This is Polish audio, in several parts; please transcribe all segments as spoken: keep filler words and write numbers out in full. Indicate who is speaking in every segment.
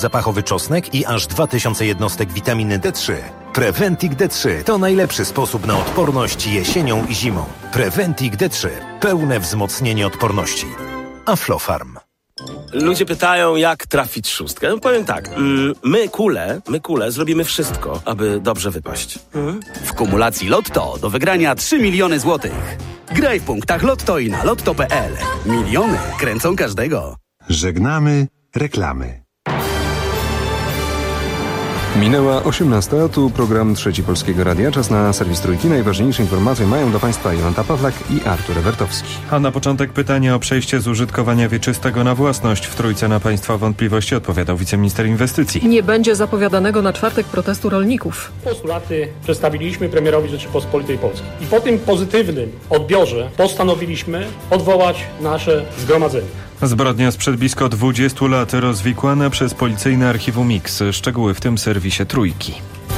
Speaker 1: zapachowy czosnek i aż dwa tysiące jednostek witaminy D trzy. Preventic D trzy to najlepszy sposób na odporność jesienią i zimą. Preventic D trzy. Pełne wzmocnienie odporności. Aflofarm.
Speaker 2: Ludzie pytają, jak trafić szóstkę. No powiem tak, my kule, my kule zrobimy wszystko, aby dobrze wypaść. Mhm.
Speaker 3: W kumulacji Lotto do wygrania trzy miliony złotych. Graj w punktach Lotto i na lotto kropka p l. Miliony kręcą każdego.
Speaker 4: Żegnamy reklamy.
Speaker 5: Minęła osiemnasta, tu program Trzeci Polskiego Radia. Czas na serwis Trójki. Najważniejsze informacje mają do Państwa Jolanta Pawlak i Artur Ewertowski.
Speaker 6: A na początek pytanie o przejście z użytkowania wieczystego na własność. W Trójce na Państwa wątpliwości odpowiadał wiceminister inwestycji.
Speaker 7: Nie będzie zapowiadanego na czwartek protestu rolników.
Speaker 8: Postulaty przedstawiliśmy premierowi Rzeczypospolitej Polskiej. I po tym pozytywnym odbiorze postanowiliśmy odwołać nasze zgromadzenie.
Speaker 6: Zbrodnia sprzed blisko dwudziestu lat rozwikłana przez policyjne archiwum X. Szczegóły w tym serwisie Trójki.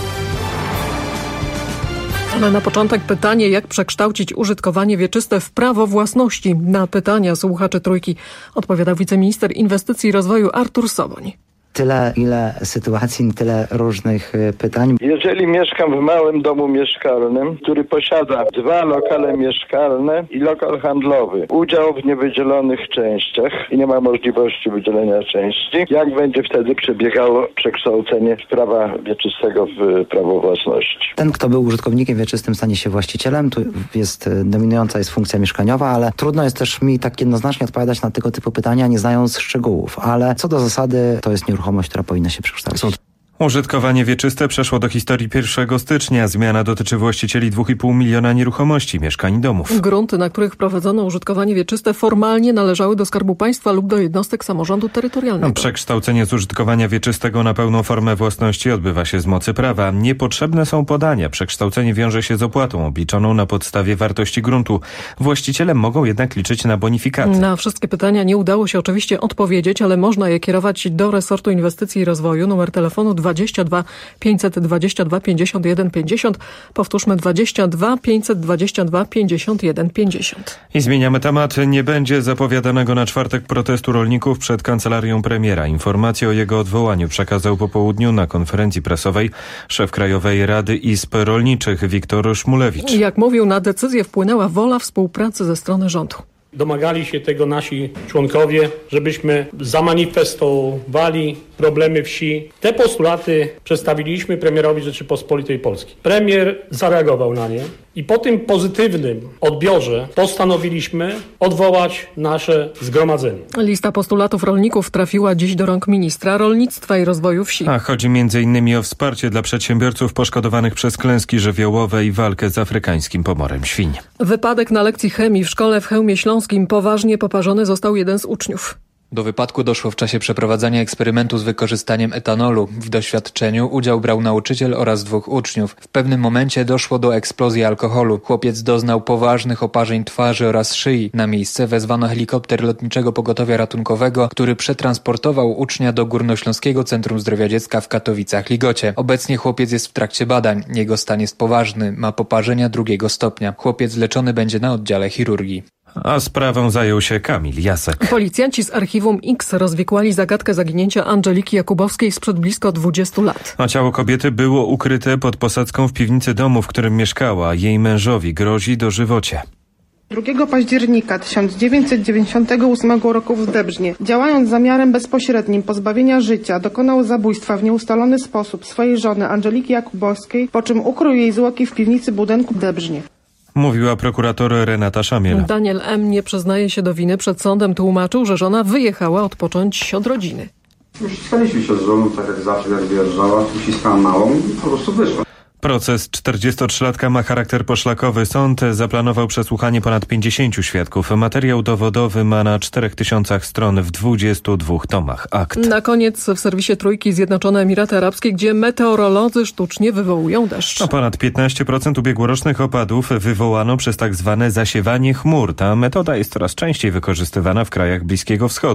Speaker 7: Ale na początek pytanie, jak przekształcić użytkowanie wieczyste w prawo własności. Na pytania słuchaczy Trójki odpowiadał wiceminister inwestycji i rozwoju Artur Soboń.
Speaker 9: Tyle, ile sytuacji, tyle różnych pytań.
Speaker 10: Jeżeli mieszkam w małym domu mieszkalnym, który posiada dwa lokale mieszkalne i lokal handlowy, udział w niewydzielonych częściach i nie ma możliwości wydzielenia części, jak będzie wtedy przebiegało przekształcenie prawa wieczystego w prawo własności?
Speaker 9: Ten, kto był użytkownikiem wieczystym, stanie się właścicielem. Tu jest dominująca jest funkcja mieszkaniowa, ale trudno jest też mi tak jednoznacznie odpowiadać na tego typu pytania, nie znając szczegółów. Ale co do zasady, to jest nieruchomość, która powinna się przekształcić.
Speaker 6: Użytkowanie wieczyste przeszło do historii pierwszego stycznia. Zmiana dotyczy właścicieli dwa i pół miliona nieruchomości, mieszkań i domów.
Speaker 7: Grunty, na których prowadzono użytkowanie wieczyste, formalnie należały do Skarbu Państwa lub do jednostek samorządu terytorialnego.
Speaker 6: Przekształcenie z użytkowania wieczystego na pełną formę własności odbywa się z mocy prawa. Niepotrzebne są podania. Przekształcenie wiąże się z opłatą obliczoną na podstawie wartości gruntu. Właściciele mogą jednak liczyć na bonifikaty.
Speaker 7: Na wszystkie pytania nie udało się oczywiście odpowiedzieć, ale można je kierować do resortu inwestycji i rozwoju. Numer telefonu dwadzieścia dwa pięćset dwadzieścia dwa pięćdziesiąt jeden pięćdziesiąt. Powtórzmy dwadzieścia dwa pięćset dwadzieścia dwa pięćdziesiąt jeden pięćdziesiąt.
Speaker 6: I zmieniamy temat. Nie będzie zapowiadanego na czwartek protestu rolników przed kancelarią premiera. Informację o jego odwołaniu przekazał po południu na konferencji prasowej szef Krajowej Rady Izb Rolniczych Wiktor Szmulewicz.
Speaker 7: Jak mówił, na decyzję wpłynęła wola współpracy ze strony rządu.
Speaker 8: Domagali się tego nasi członkowie, żebyśmy zamanifestowali problemy wsi. Te postulaty przedstawiliśmy premierowi Rzeczypospolitej Polskiej. Premier zareagował na nie i po tym pozytywnym odbiorze postanowiliśmy odwołać nasze zgromadzenie.
Speaker 7: Lista postulatów rolników trafiła dziś do rąk ministra rolnictwa i rozwoju wsi.
Speaker 6: A chodzi między innymi o wsparcie dla przedsiębiorców poszkodowanych przez klęski żywiołowe i walkę z afrykańskim pomorem świń.
Speaker 7: Wypadek na lekcji chemii w szkole w Chełmie Śląskim. Poważnie poparzony został jeden z uczniów.
Speaker 11: Do wypadku doszło w czasie przeprowadzania eksperymentu z wykorzystaniem etanolu. W doświadczeniu udział brał nauczyciel oraz dwóch uczniów. W pewnym momencie doszło do eksplozji alkoholu. Chłopiec doznał poważnych oparzeń twarzy oraz szyi. Na miejsce wezwano helikopter Lotniczego Pogotowia Ratunkowego, który przetransportował ucznia do Górnośląskiego Centrum Zdrowia Dziecka w Katowicach-Ligocie. Obecnie chłopiec jest w trakcie badań. Jego stan jest poważny, ma poparzenia drugiego stopnia. Chłopiec leczony będzie na oddziale chirurgii.
Speaker 6: A sprawą zajął się Kamil Jasek.
Speaker 7: Policjanci z archiwum X rozwikłali zagadkę zaginięcia Andżeliki Jakubowskiej sprzed blisko dwudziestu lat.
Speaker 6: A ciało kobiety było ukryte pod posadzką w piwnicy domu, w którym mieszkała. Jej mężowi grozi dożywocie.
Speaker 12: drugiego października tysiąc dziewięćset dziewięćdziesiątego ósmego roku w Dębrznie, działając z zamiarem bezpośrednim pozbawienia życia, dokonał zabójstwa w nieustalony sposób swojej żony Andżeliki Jakubowskiej, po czym ukrył jej zwłoki w piwnicy budynku w Dębrznie.
Speaker 6: Mówiła prokurator Renata Szamiel.
Speaker 7: Daniel M. nie przyznaje się do winy. Przed sądem tłumaczył, że żona wyjechała odpocząć od rodziny.
Speaker 13: Uściskaliśmy się z żoną, tak jak zawsze, jak wyjeżdżała, uściskała małą i po prostu wyszła.
Speaker 6: Proces czterdziestotrzylatka ma charakter poszlakowy. Sąd zaplanował przesłuchanie ponad pięćdziesięciu świadków. Materiał dowodowy ma na czterech tysiącach stron w dwudziestu dwóch tomach akt.
Speaker 7: Na koniec w serwisie Trójki Zjednoczone Emiraty Arabskie, gdzie meteorolodzy sztucznie wywołują deszcz.
Speaker 6: A ponad piętnaście procent ubiegłorocznych opadów wywołano przez tak zwane zasiewanie chmur. Ta metoda jest coraz częściej wykorzystywana w krajach Bliskiego Wschodu.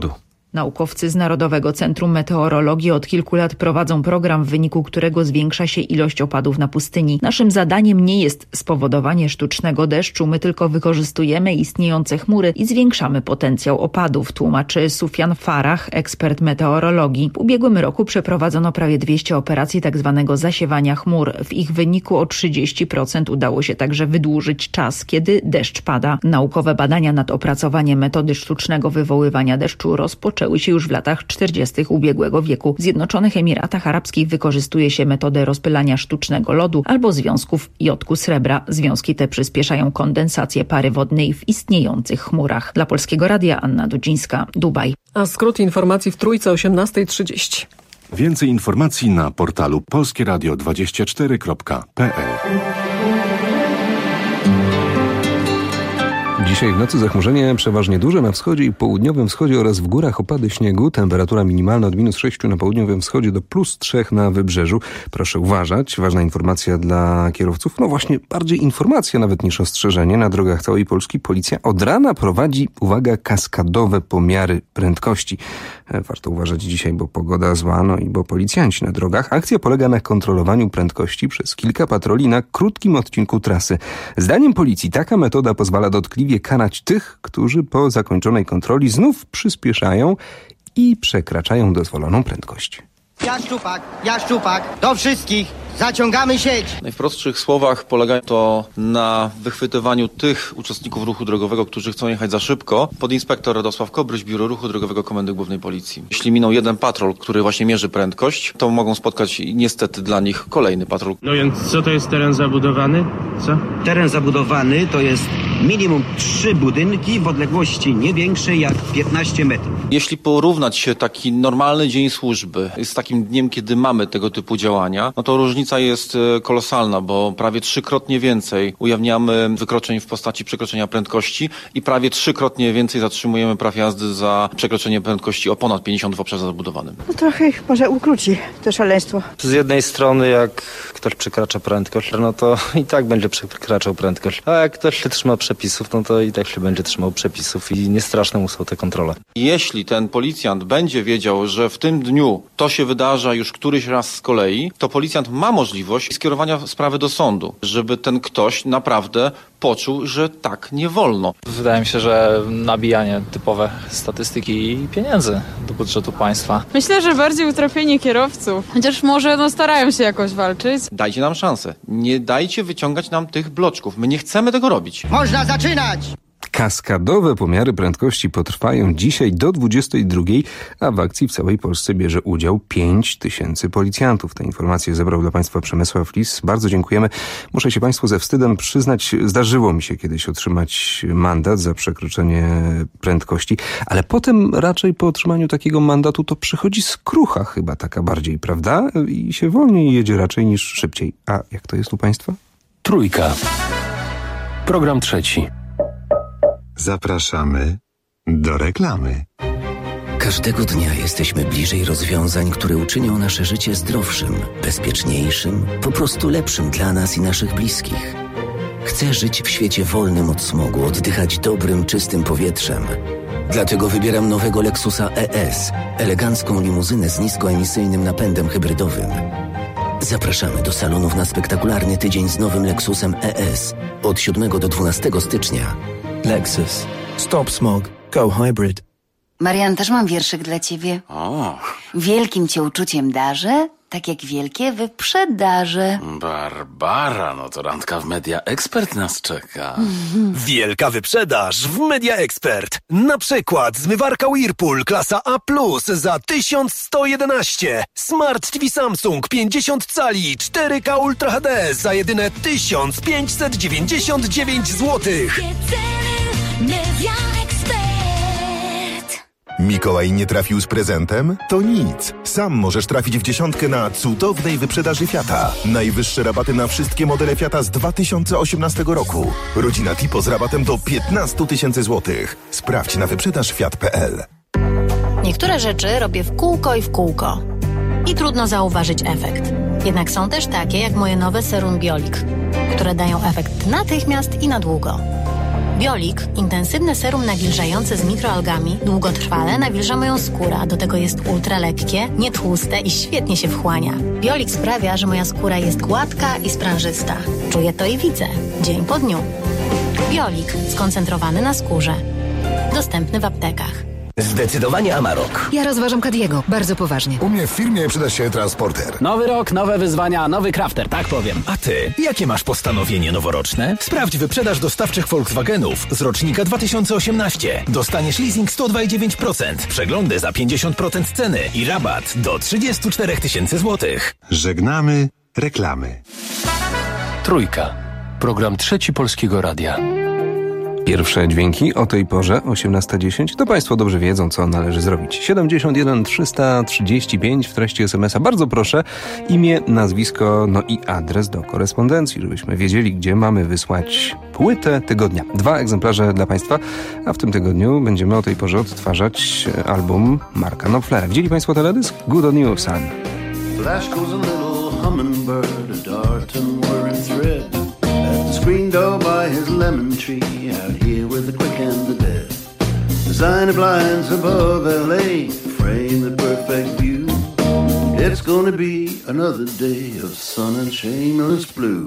Speaker 14: Naukowcy z Narodowego Centrum Meteorologii od kilku lat prowadzą program, w wyniku którego zwiększa się ilość opadów na pustyni. Naszym zadaniem nie jest spowodowanie sztucznego deszczu, my tylko wykorzystujemy istniejące chmury i zwiększamy potencjał opadów, tłumaczy Sufjan Farah, ekspert meteorologii. W ubiegłym roku przeprowadzono prawie dwieście operacji tzw. zasiewania chmur. W ich wyniku o trzydzieści procent udało się także wydłużyć czas, kiedy deszcz pada. Naukowe badania nad opracowaniem metody sztucznego wywoływania deszczu rozpoczęły się już w latach czterdziestych ubiegłego wieku. W Zjednoczonych Emiratach Arabskich wykorzystuje się metodę rozpylania sztucznego lodu albo związków jodku srebra. Związki te przyspieszają kondensację pary wodnej w istniejących chmurach. Dla Polskiego Radia Anna Dudzińska, Dubaj.
Speaker 7: A skrót informacji w Trójce o osiemnasta trzydzieści.
Speaker 15: Więcej informacji na portalu polskie radio dwadzieścia cztery kropka p l.
Speaker 5: Dzisiaj w nocy zachmurzenie przeważnie duże na wschodzie i południowym wschodzie oraz w górach opady śniegu. Temperatura minimalna od minus sześciu na południowym wschodzie do plus trzech na wybrzeżu. Proszę uważać. Ważna informacja dla kierowców. No właśnie, bardziej informacja nawet niż ostrzeżenie. Na drogach całej Polski policja od rana prowadzi, uwaga, kaskadowe pomiary prędkości. Warto uważać dzisiaj, bo pogoda zła, no i bo policjanci na drogach. Akcja polega na kontrolowaniu prędkości przez kilka patroli na krótkim odcinku trasy. Zdaniem policji taka metoda pozwala dotkliwie karać tych, którzy po zakończonej kontroli znów przyspieszają i przekraczają dozwoloną prędkość.
Speaker 16: Ja szczupak, ja szczupak, do wszystkich, zaciągamy sieć.
Speaker 17: W najprostszych słowach polega to na wychwytywaniu tych uczestników ruchu drogowego, którzy chcą jechać za szybko. Podinspektor Radosław Kobryś, Biuro Ruchu Drogowego Komendy Głównej Policji. Jeśli minął jeden patrol, który właśnie mierzy prędkość, to mogą spotkać niestety dla nich kolejny patrol.
Speaker 18: No więc co to jest teren zabudowany? Co?
Speaker 19: Teren zabudowany to jest minimum trzy budynki w odległości nie większej jak piętnaście metrów.
Speaker 17: Jeśli porównać się taki normalny dzień służby z takim dniem, kiedy mamy tego typu działania, no to różnica jest kolosalna, bo prawie trzykrotnie więcej ujawniamy wykroczeń w postaci przekroczenia prędkości i prawie trzykrotnie więcej zatrzymujemy praw jazdy za przekroczenie prędkości o ponad pięćdziesiąt w obszarze zabudowanym.
Speaker 20: No trochę ich może ukróci to szaleństwo.
Speaker 21: Z jednej strony jak ktoś przekracza prędkość, no to i tak będzie przekraczał prędkość, a jak ktoś się trzyma przepisów, no to i tak się będzie trzymał przepisów i nie straszne mu są te kontrole.
Speaker 17: Jeśli ten policjant będzie wiedział, że w tym dniu to się wydarza już któryś raz z kolei, to policjant ma możliwość skierowania sprawy do sądu, żeby ten ktoś naprawdę poczuł, że tak nie wolno.
Speaker 22: Wydaje mi się, że nabijanie typowe statystyki i pieniędzy do budżetu państwa.
Speaker 23: Myślę, że bardziej utrapienie kierowców, chociaż może no starają się jakoś walczyć.
Speaker 17: Dajcie nam szansę. Nie dajcie wyciągać nam tych bloczków. My nie chcemy tego robić.
Speaker 16: Można zaczynać!
Speaker 5: Kaskadowe pomiary prędkości potrwają dzisiaj do dwudziestej drugiej, a w akcji w całej Polsce bierze udział pięć tysięcy policjantów. Te informacje zebrał dla Państwa Przemysław Lis. Bardzo dziękujemy. Muszę się Państwu ze wstydem przyznać, zdarzyło mi się kiedyś otrzymać mandat za przekroczenie prędkości, ale potem raczej po otrzymaniu takiego mandatu to przychodzi skrucha chyba taka bardziej, prawda? I się wolniej jedzie raczej niż szybciej. A jak to jest u Państwa?
Speaker 1: Trójka. Program trzeci.
Speaker 4: Zapraszamy do reklamy.
Speaker 24: Każdego dnia jesteśmy bliżej rozwiązań, które uczynią nasze życie zdrowszym, bezpieczniejszym, po prostu lepszym dla nas i naszych bliskich. Chcę żyć w świecie wolnym od smogu, oddychać dobrym, czystym powietrzem. Dlatego wybieram nowego Lexusa E S, elegancką limuzynę z niskoemisyjnym napędem hybrydowym. Zapraszamy do salonów na spektakularny tydzień z nowym Lexusem E S od siódmego do dwunastego stycznia. Lexus. Stop smog. Go hybrid.
Speaker 25: Marian, też mam wierszyk dla ciebie.
Speaker 2: O.
Speaker 25: Wielkim cię uczuciem darzę, tak jak wielkie wyprzedaże.
Speaker 2: Barbara, no to randka w Media Expert nas czeka.
Speaker 25: Mhm.
Speaker 26: Wielka wyprzedaż w Media Expert. Na przykład zmywarka Whirlpool klasa A plus za tysiąc sto jedenaście. Smart T V Samsung pięćdziesiąt cali cztery K Ultra H D za jedyne tysiąc pięćset dziewięćdziesiąt dziewięć złotych.
Speaker 27: Media Expert.
Speaker 28: Mikołaj nie trafił z prezentem? To nic. Sam możesz trafić w dziesiątkę na cudownej wyprzedaży Fiata. Najwyższe rabaty na wszystkie modele Fiata z dwa tysiące osiemnastego roku. Rodzina Tipo z rabatem do piętnaście tysięcy złotych. Sprawdź na wyprzedaż fiat kropka p l.
Speaker 29: Niektóre rzeczy robię w kółko i w kółko. I trudno zauważyć efekt. Jednak są też takie jak moje nowe Serum Biolik, które dają efekt natychmiast i na długo. Biolik, intensywne serum nawilżające z mikroalgami, długotrwale nawilża moją skórę, a do tego jest ultralekkie, nietłuste i świetnie się wchłania. Biolik sprawia, że moja skóra jest gładka i sprężysta. Czuję to i widzę, dzień po dniu. Biolik, skoncentrowany na skórze. Dostępny w aptekach.
Speaker 3: Zdecydowanie Amarok.
Speaker 6: Ja rozważam Kadiego, bardzo poważnie.
Speaker 3: U mnie w firmie przyda się transporter.
Speaker 8: Nowy rok, nowe wyzwania, nowy crafter, tak powiem.
Speaker 3: A ty, jakie masz postanowienie noworoczne? Sprawdź wyprzedaż dostawczych Volkswagenów z rocznika dwa tysiące osiemnaście. Dostaniesz leasing sto dwa i dziewięć procent, przeglądy za pięćdziesiąt procent ceny i rabat do trzydzieści cztery tysiące złotych.
Speaker 4: Żegnamy reklamy.
Speaker 9: Trójka. Program Trzeci Polskiego Radia.
Speaker 5: Pierwsze dźwięki o tej porze, osiemnasta dziesięć, to Państwo dobrze wiedzą, co należy zrobić. siedemdziesiąt jeden trzysta trzydzieści pięć w treści es em es a. Bardzo proszę, imię, nazwisko, no i adres do korespondencji, żebyśmy wiedzieli, gdzie mamy wysłać płytę tygodnia. Dwa egzemplarze dla Państwa, a w tym tygodniu będziemy o tej porze odtwarzać album Marka Knopflera. Widzieli Państwo teledysk? Good on you, son.
Speaker 10: Flash goes a little hummingbird, a dart and whirring thread. Screen door by his lemon tree, out here with the quick and the dead. Designer blinds above L A, frame the perfect view. It's gonna be another day of sun and shameless blue.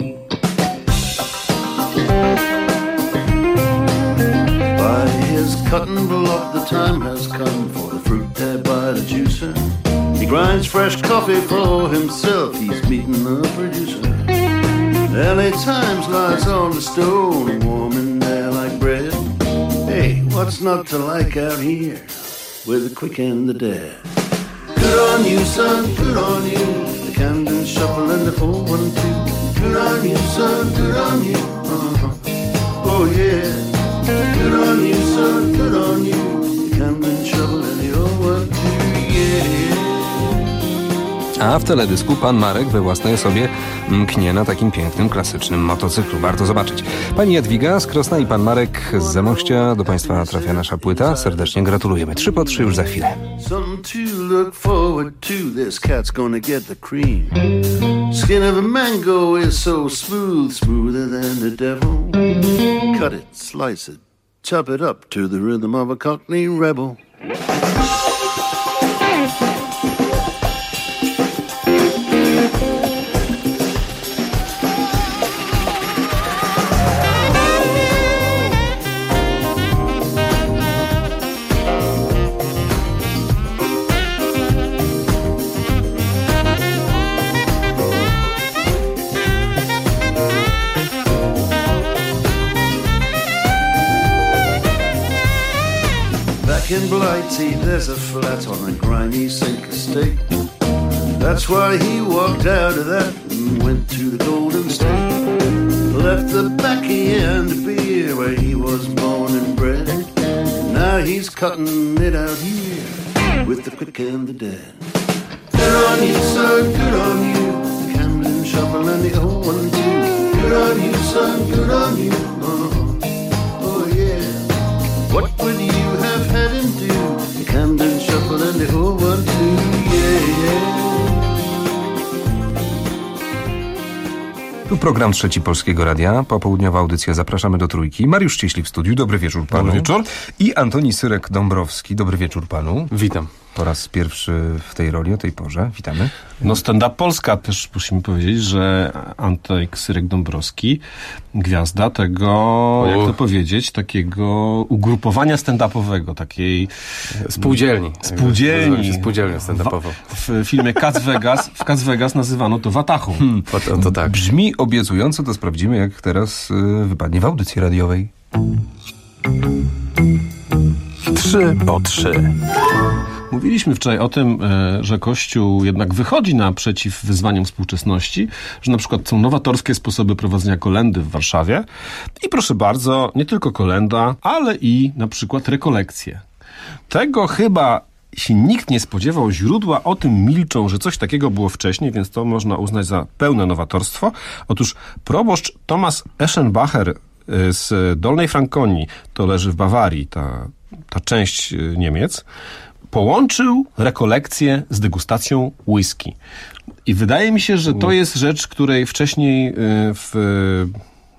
Speaker 10: By his cutting block, the time has come for the fruit tab by the juicer. He grinds fresh coffee for himself, he's meeting the producer. L A Times lies on the stone, warm in there like bread. Hey, what's not to like out here with the quick and the dead? Good on you, son, good on you. The Camden Shuffle and the four one two. Good on you, son, good on you. Uh-huh. Oh yeah. Good on you, son, good on you. The Camden Shuffle and the four one two, yeah.
Speaker 5: A w teledysku pan Marek we własnej osobie mknie na takim pięknym, klasycznym motocyklu. Warto zobaczyć. Pani Jadwiga z Krosna i pan Marek z Zamościa. Do Państwa trafia nasza płyta. Serdecznie gratulujemy. Trzy po trzy już za chwilę.
Speaker 10: Something to look forward to. This cat's gonna get the cream. Skin of a mango is so smooth, smoother than the devil. Cut it, slice it, chop it up to the rhythm of a Cockney rebel. In Blighty, there's a flat on a grimy sink estate. That's why he walked out of that and went to the Golden State. Left the backy and beer where he was born and bred. Now he's cutting it out here with the quick and the dead. Good on you, son, good on you. The Camden Shuffle and the old one too. Good on you, son, good on you. Oh, oh yeah. What would you have had him do? The Camden Shuffle and the old one too, yeah, yeah.
Speaker 5: Tu program Trzeci Polskiego Radia. Popołudniowa audycja. Zapraszamy do Trójki. Mariusz Cieślik w studiu. Dobry wieczór panu.
Speaker 11: Dobry wieczór.
Speaker 5: I Antoni Syrek-Dąbrowski. Dobry wieczór panu.
Speaker 11: Witam.
Speaker 5: Po raz pierwszy w tej roli o tej porze. Witamy.
Speaker 11: No Stand Up Polska też musimy powiedzieć, że Antek Syrek-Dąbrowski, gwiazda tego, U. jak to powiedzieć, takiego ugrupowania stand-upowego, takiej spółdzielni. Spółdzielni. Spółdzielnią stand-upową.
Speaker 5: W, w filmie Cats Vegas, w Cats Vegas nazywano to Watachą. Hmm.
Speaker 11: To, to tak.
Speaker 5: Brzmi obiecująco, to sprawdzimy, jak teraz y, wypadnie w audycji radiowej.
Speaker 11: Trzy po trzy. Mówiliśmy wczoraj o tym, że Kościół jednak wychodzi naprzeciw wyzwaniom współczesności, że na przykład są nowatorskie sposoby prowadzenia kolędy w Warszawie i proszę bardzo, nie tylko kolęda, ale i na przykład rekolekcje. Tego chyba się nikt nie spodziewał, źródła o tym milczą, że coś takiego było wcześniej, więc to można uznać za pełne nowatorstwo. Otóż proboszcz Thomas Eschenbacher z Dolnej Frankonii, to leży w Bawarii, ta, ta część Niemiec, połączył rekolekcję z degustacją whisky. I wydaje mi się, że to jest rzecz, której wcześniej w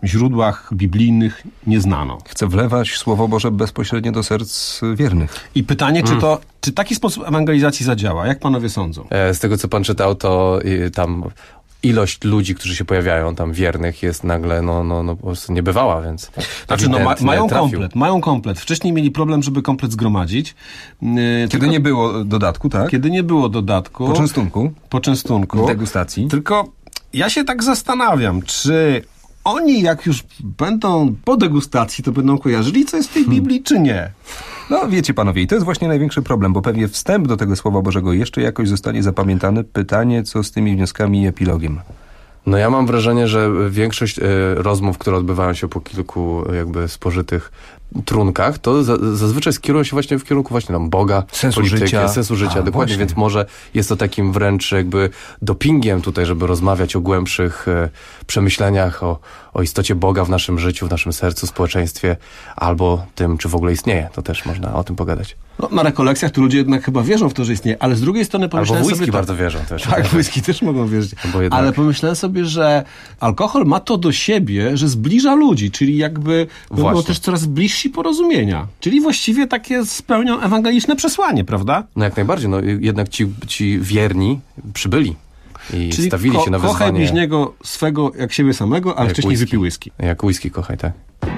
Speaker 11: źródłach biblijnych nie znano.
Speaker 5: Chce wlewać Słowo Boże bezpośrednio do serc wiernych.
Speaker 11: I pytanie,
Speaker 7: Mm.
Speaker 11: czy to, czy taki sposób ewangelizacji zadziała? Jak panowie sądzą?
Speaker 7: E, Z tego, co pan czytał, to y, tam ilość ludzi, którzy się pojawiają, tam wiernych, jest nagle no, no, no po prostu niebywała, więc...
Speaker 11: Znaczy, no, ma,
Speaker 7: ewidentnie
Speaker 11: mają
Speaker 7: trafił.
Speaker 11: komplet, mają komplet. Wcześniej mieli problem, żeby komplet zgromadzić. Yy,
Speaker 5: Kiedy
Speaker 11: tylko,
Speaker 5: nie było dodatku, tak?
Speaker 11: Kiedy nie było dodatku.
Speaker 5: Poczęstunku.
Speaker 11: Poczęstunku.
Speaker 5: Degustacji.
Speaker 11: Tylko ja się tak zastanawiam, czy oni jak już będą po degustacji, to będą kojarzyli, co jest w tej Biblii, czy nie?
Speaker 5: No wiecie panowie, i to jest właśnie największy problem, bo pewnie wstęp do tego Słowa Bożego jeszcze jakoś zostanie zapamiętany. Pytanie, co z tymi wnioskami i epilogiem?
Speaker 7: No ja mam wrażenie, że większość e, rozmów, które odbywają się po kilku e, jakby spożytych trunkach, to za, zazwyczaj skierują się właśnie w kierunku właśnie tam Boga,
Speaker 5: sensu
Speaker 7: polityki,
Speaker 5: życia.
Speaker 7: sensu życia,
Speaker 5: A,
Speaker 7: dokładnie,
Speaker 5: właśnie.
Speaker 7: więc może jest to takim wręcz jakby dopingiem tutaj, żeby rozmawiać o głębszych e, przemyśleniach, o, o istocie Boga w naszym życiu, w naszym sercu, społeczeństwie, albo tym, czy w ogóle istnieje. To też można o tym pogadać.
Speaker 11: No, na rekolekcjach to ludzie jednak chyba wierzą w to, że istnieje, ale z drugiej strony pomyślałem
Speaker 7: Albo w whisky
Speaker 11: sobie...
Speaker 7: bardzo wierzą też.
Speaker 11: Tak, w whisky też mogą wierzyć.
Speaker 7: Jednak...
Speaker 11: Ale pomyślałem sobie, że alkohol ma to do siebie, że zbliża ludzi, czyli jakby będą
Speaker 7: Właśnie.
Speaker 11: też coraz bliżsi porozumienia. Czyli właściwie takie spełnią ewangeliczne przesłanie, prawda?
Speaker 7: No jak najbardziej, no jednak ci, ci wierni przybyli i
Speaker 11: Czyli
Speaker 7: stawili
Speaker 11: ko-
Speaker 7: się na wyzwanie.
Speaker 11: kochaj bliźniego swego jak siebie samego, ale
Speaker 7: Jak
Speaker 11: wcześniej
Speaker 7: whisky.
Speaker 11: wypij whisky.
Speaker 7: Jak whisky kochaj, tak.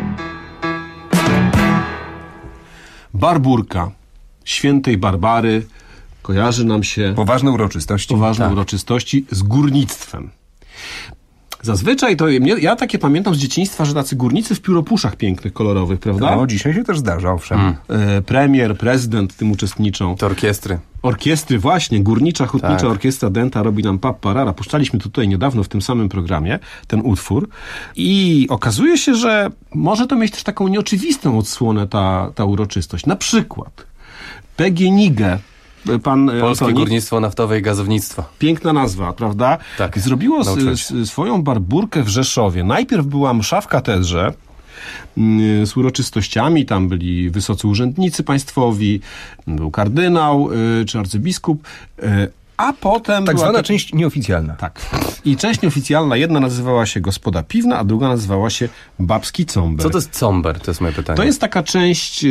Speaker 11: Barburka świętej Barbary kojarzy nam się...
Speaker 5: Poważne uroczystości.
Speaker 11: Poważne
Speaker 5: Tak.
Speaker 11: uroczystości z górnictwem. Zazwyczaj to, mnie- ja takie pamiętam z dzieciństwa, że tacy górnicy w pióropuszach pięknych, kolorowych, prawda?
Speaker 5: No, dzisiaj się też zdarza, owszem.
Speaker 7: Mm.
Speaker 11: E, premier, prezydent tym uczestniczą.
Speaker 7: To orkiestry.
Speaker 11: Orkiestry, właśnie. Górnicza, hutnicza
Speaker 7: Tak.
Speaker 11: orkiestra Denta robi nam Papparara. Puszczaliśmy tutaj niedawno w tym samym programie ten utwór. I okazuje się, że może to mieć też taką nieoczywistą odsłonę ta, ta uroczystość. Na przykład P G N I G, pan e,
Speaker 7: Polskie
Speaker 11: Antoni,
Speaker 7: Górnictwo Naftowe i Gazownictwo.
Speaker 11: piękna nazwa, prawda?
Speaker 7: Tak.
Speaker 11: Zrobiło s-
Speaker 7: Nauczyłem się.
Speaker 11: s- swoją barburkę w Rzeszowie. Najpierw była msza w katedrze mm, z uroczystościami. Tam byli wysocy urzędnicy państwowi, był kardynał y, czy arcybiskup. y, A potem
Speaker 5: Tak
Speaker 11: była
Speaker 5: zwana
Speaker 11: ta-
Speaker 5: część nieoficjalna.
Speaker 11: Tak. I część nieoficjalna, jedna nazywała się Gospoda Piwna, a druga nazywała się Babski Comber.
Speaker 7: Co to jest comber? To jest moje pytanie.
Speaker 11: To jest taka część y,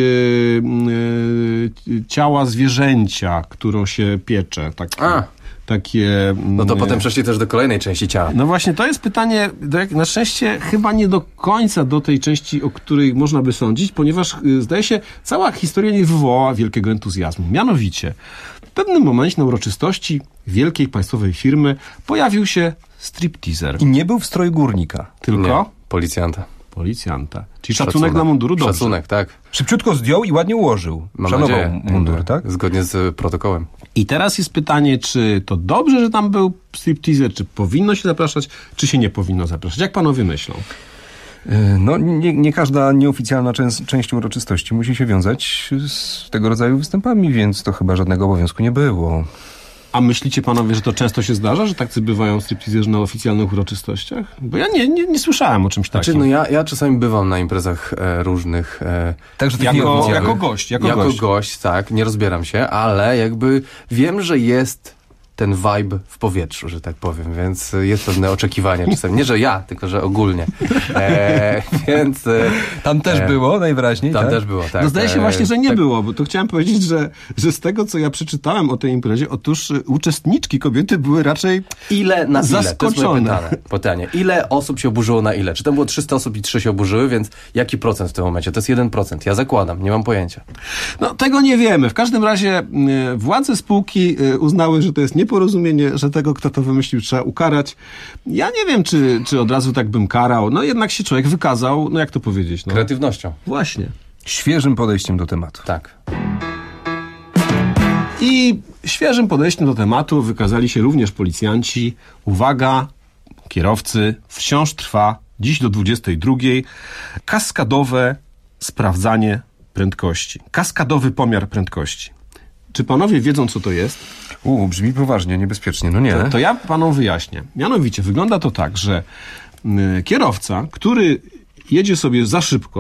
Speaker 11: y, ciała zwierzęcia, którą się piecze. Takie,
Speaker 7: A.
Speaker 11: takie
Speaker 7: No to
Speaker 11: y,
Speaker 7: potem przeszli też do kolejnej części ciała.
Speaker 11: no właśnie, to jest pytanie, do jak, na szczęście chyba nie do końca do tej części, o której można by sądzić, ponieważ y, zdaje się, cała historia nie wywołała wielkiego entuzjazmu. Mianowicie, w pewnym momencie na uroczystości wielkiej państwowej firmy pojawił się stripteaser.
Speaker 5: I nie był w stroju górnika.
Speaker 11: Tylko
Speaker 7: Nie, policjanta.
Speaker 11: policjanta. Czyli szacunek, dla munduru, dobrze.
Speaker 7: Szacunek, tak.
Speaker 5: Szybciutko zdjął i ładnie ułożył.
Speaker 7: Mam
Speaker 5: Szanował
Speaker 7: nadzieję.
Speaker 5: mundur, tak?
Speaker 7: Zgodnie z protokołem.
Speaker 11: I teraz jest pytanie, czy to dobrze, że tam był stripteaser, czy powinno się zapraszać, czy się nie powinno zapraszać. Jak panowie myślą?
Speaker 5: E, No, nie, nie każda nieoficjalna część, część uroczystości musi się wiązać z tego rodzaju występami, więc to chyba żadnego obowiązku nie było.
Speaker 11: A myślicie panowie, że to często się zdarza, że tacy bywają stripteaserzy na oficjalnych uroczystościach? Bo ja nie, nie, nie słyszałem o czymś takim.
Speaker 7: Znaczy, no ja, ja czasami bywam na imprezach e, różnych. E,
Speaker 5: Także tych
Speaker 11: Jako-
Speaker 5: nieoficjalnych.
Speaker 11: jako gość, jako
Speaker 7: jako
Speaker 11: gość.
Speaker 7: gość, tak, nie rozbieram się, ale jakby wiem, że jest ten vibe w powietrzu, że tak powiem, więc jest pewne oczekiwanie czasem. Nie, że ja, tylko że ogólnie. E, więc... E,
Speaker 5: Tam też
Speaker 7: e,
Speaker 5: było najwyraźniej,
Speaker 7: Tam
Speaker 5: tak?
Speaker 7: też było, tak.
Speaker 11: No zdaje się
Speaker 7: E,
Speaker 11: właśnie, że nie
Speaker 7: tak.
Speaker 11: było, bo to chciałem powiedzieć, że, że z tego, co ja przeczytałem o tej imprezie, otóż y, uczestniczki kobiety były raczej
Speaker 7: Ile na ile? To jest moje
Speaker 11: zaskoczone.
Speaker 7: pytanie. pytanie. Ile osób się oburzyło na ile? Czy tam było trzysta osób i trzy się oburzyły, więc jaki procent w tym momencie? To jest jeden procent. Ja zakładam, nie mam pojęcia.
Speaker 11: No tego nie wiemy. W każdym razie y, władze spółki y, uznały, że to jest nieporozumienie, że tego, kto to wymyślił, trzeba ukarać. Ja nie wiem, czy, czy od razu tak bym karał. No jednak się człowiek wykazał, no jak to powiedzieć? No.
Speaker 7: Kreatywnością.
Speaker 11: Właśnie.
Speaker 5: Świeżym podejściem do tematu.
Speaker 7: Tak.
Speaker 11: I świeżym podejściem do tematu wykazali się również policjanci. Uwaga, kierowcy, wciąż trwa, dziś do dwudziestej drugiej, kaskadowe sprawdzanie prędkości. Kaskadowy pomiar prędkości. Czy panowie wiedzą, co to jest?
Speaker 5: U, brzmi poważnie, niebezpiecznie. No nie.
Speaker 11: To, to ja panom wyjaśnię. Mianowicie wygląda to tak, że y, kierowca, który jedzie sobie za szybko,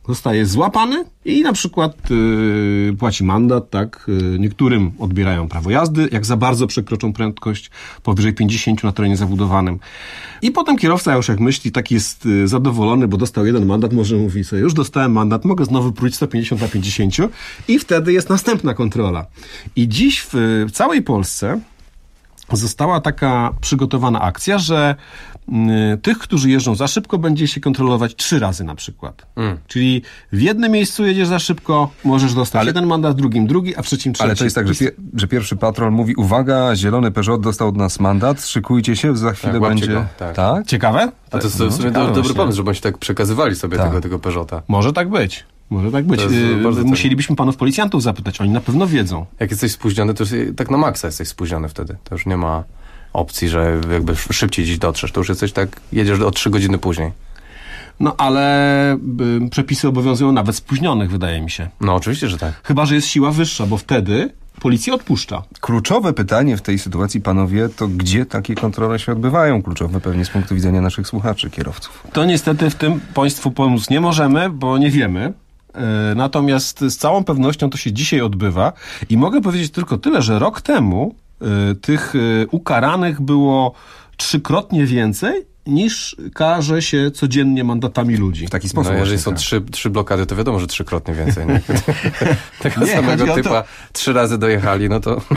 Speaker 11: zostaje złapany i na przykład yy, płaci mandat, tak? Yy, niektórym odbierają prawo jazdy, jak za bardzo przekroczą prędkość powyżej pięćdziesiąt na terenie zabudowanym. I potem kierowca już jak myśli, tak jest yy, zadowolony, bo dostał jeden mandat, może mówi sobie, już dostałem mandat, mogę znowu próć sto pięćdziesiąt na pięćdziesiąt i wtedy jest następna kontrola. I dziś w, w całej Polsce została taka przygotowana akcja, że y, tych, którzy jeżdżą za szybko, będzie się kontrolować trzy razy na przykład. Mm. Czyli w jednym miejscu jedziesz za szybko, możesz dostać ale, jeden mandat, w drugim drugi, a w trzecim trzeci.
Speaker 5: Ale to jest tak, że, pie, że pierwszy patrol mówi, uwaga, zielony Peugeot dostał od nas mandat, szykujcie się, za chwilę tak, będzie... Go,
Speaker 11: tak. tak? Ciekawe?
Speaker 7: A to jest no, w sumie do, dobry pomysł, żeby oni się tak przekazywali sobie tak. tego, tego Peugeota.
Speaker 11: Może tak być. Może tak być. Yy, musielibyśmy panów policjantów zapytać, oni na pewno wiedzą.
Speaker 7: Jak jesteś spóźniony, to już tak na maksa jesteś spóźniony wtedy. To już nie ma opcji, że jakby szybciej gdzieś dotrzesz. To już jesteś tak, jedziesz o trzy godziny później.
Speaker 11: No ale y, przepisy obowiązują nawet spóźnionych, wydaje mi się.
Speaker 7: No oczywiście, że tak.
Speaker 11: Chyba że jest siła wyższa, bo wtedy policja odpuszcza.
Speaker 5: Kluczowe pytanie w tej sytuacji, panowie, to gdzie takie kontrole się odbywają? Kluczowe pewnie z punktu widzenia naszych słuchaczy, kierowców.
Speaker 11: To niestety w tym państwu pomóc nie możemy, bo nie wiemy. Natomiast z całą pewnością to się dzisiaj odbywa i mogę powiedzieć tylko tyle, że rok temu y, tych y, ukaranych było trzykrotnie więcej niż karze się codziennie mandatami ludzi.
Speaker 5: W taki sposób.
Speaker 7: No, jeżeli są trzy, trzy blokady, to wiadomo, że trzykrotnie więcej. Nie? Tego nie, samego typa to... trzy razy dojechali, no to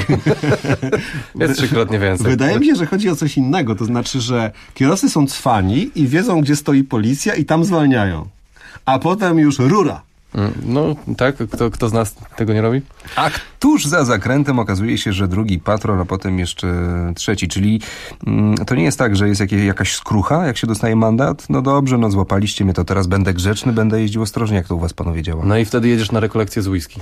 Speaker 7: jest trzykrotnie więcej.
Speaker 11: Wydaje mi się, że chodzi o coś innego. To znaczy, że kierowcy są cwani i wiedzą, gdzie stoi policja i tam zwalniają. A potem już rura.
Speaker 7: No tak, kto, kto z nas tego nie robi?
Speaker 5: A tuż za zakrętem okazuje się, że drugi patrol, a potem jeszcze trzeci, czyli mm, to nie jest tak, że jest jakieś, jakaś skrucha, jak się dostaje mandat? No dobrze, no złapaliście mnie, to teraz będę grzeczny, będę jeździł ostrożnie, jak to u was panowie działa.
Speaker 7: No i wtedy jedziesz na rekolekcję z whisky.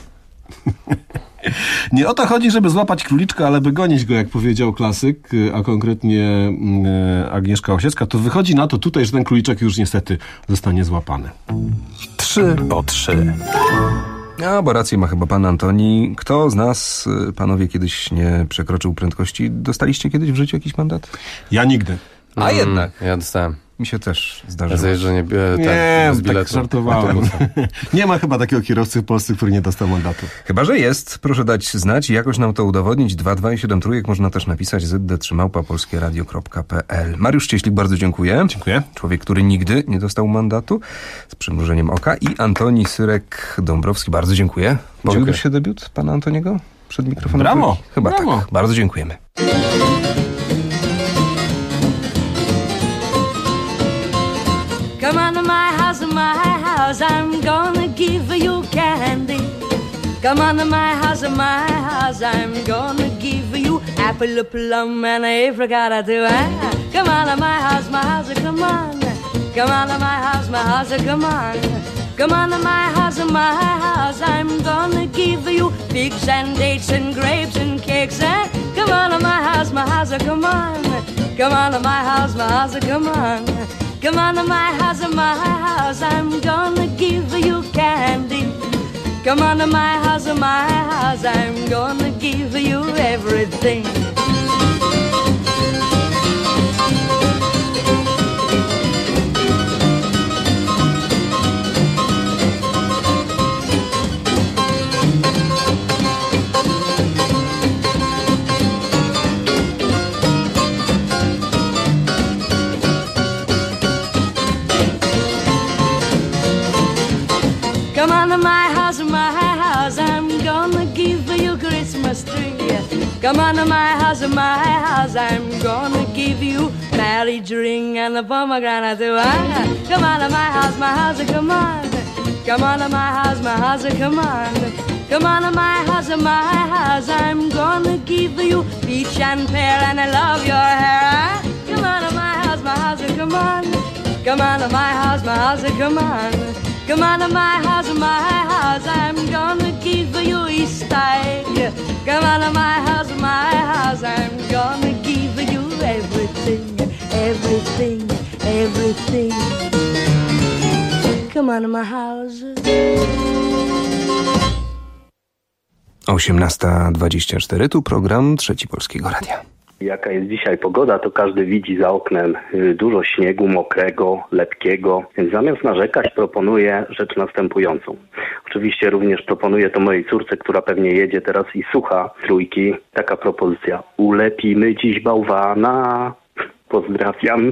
Speaker 11: Nie o to chodzi, żeby złapać króliczka, ale by gonić go, jak powiedział klasyk, a konkretnie Agnieszka Osiecka, to wychodzi na to tutaj, że ten króliczek już niestety zostanie złapany.
Speaker 3: Trzy po trzy.
Speaker 5: No, bo rację ma chyba pan Antoni. Kto z nas, panowie, kiedyś nie przekroczył prędkości? Dostaliście kiedyś w życiu jakiś mandat?
Speaker 11: Ja nigdy.
Speaker 5: A mm, jednak.
Speaker 7: Ja dostałem.
Speaker 5: Mi się też zdarzyło.
Speaker 7: Zajeżdżenie e,
Speaker 11: nie,
Speaker 7: tak,
Speaker 11: tak żartowałem. Nie ma chyba takiego kierowcy w Polsce, który nie dostał mandatu.
Speaker 5: Chyba że jest. Proszę dać znać i jakoś nam to udowodnić. dwa dwa i siedem trójek można też napisać z d trzy małpa polskie radio kropka p l. Mariusz Cieślik, bardzo dziękuję.
Speaker 11: Dziękuję.
Speaker 5: Człowiek, który nigdy nie dostał mandatu, z przymrużeniem oka. I Antoni Syrek-Dąbrowski, bardzo dziękuję. Powiódł się debiut pana Antoniego przed mikrofonem?
Speaker 11: Brawo.
Speaker 5: Chyba
Speaker 11: Brawo.
Speaker 5: tak. Bardzo dziękujemy.
Speaker 27: Come on to my house, my house, I'm gonna give you candy. Come on to my house, my house, I'm gonna give you apple, plum, and apricot too. Come on to my house, my house, come on. Come on to my house, my house, come on. Come on to my house, my house, I'm gonna give you figs and dates and grapes and cakes. Come on to my house, my house, come on. Come on to my house, my house, come on. Come on to my house, my house, I'm gonna give you candy. Come on to my house, my house, I'm gonna give you everything. Come on to my house, my house, I'm gonna give you Christmas tree. Come on to my house, my house, I'm gonna give you marriage ring and the pomegranate too. Come on to my house, my house, come on. Come on to my house, my house, come on. Come on to my house, my house, I'm gonna give you peach and pear and I love your hair. Come on to my house, my house, come on. Come on to my house, my house, come on. Come on to my house, my house, I'm gonna give you Easter egg. Come on to my house, my house, I'm gonna give you everything, everything, everything. Come on to my house.
Speaker 5: osiemnasta dwadzieścia cztery, tu program Trzeci Polskiego Radia.
Speaker 12: Jaka jest dzisiaj pogoda, to każdy widzi za oknem dużo śniegu, mokrego, lepkiego. Więc zamiast narzekać proponuję rzecz następującą. Oczywiście również proponuję to mojej córce, która pewnie jedzie teraz i słucha Trójki. Taka propozycja. Ulepimy dziś bałwana. Pozdrawiam.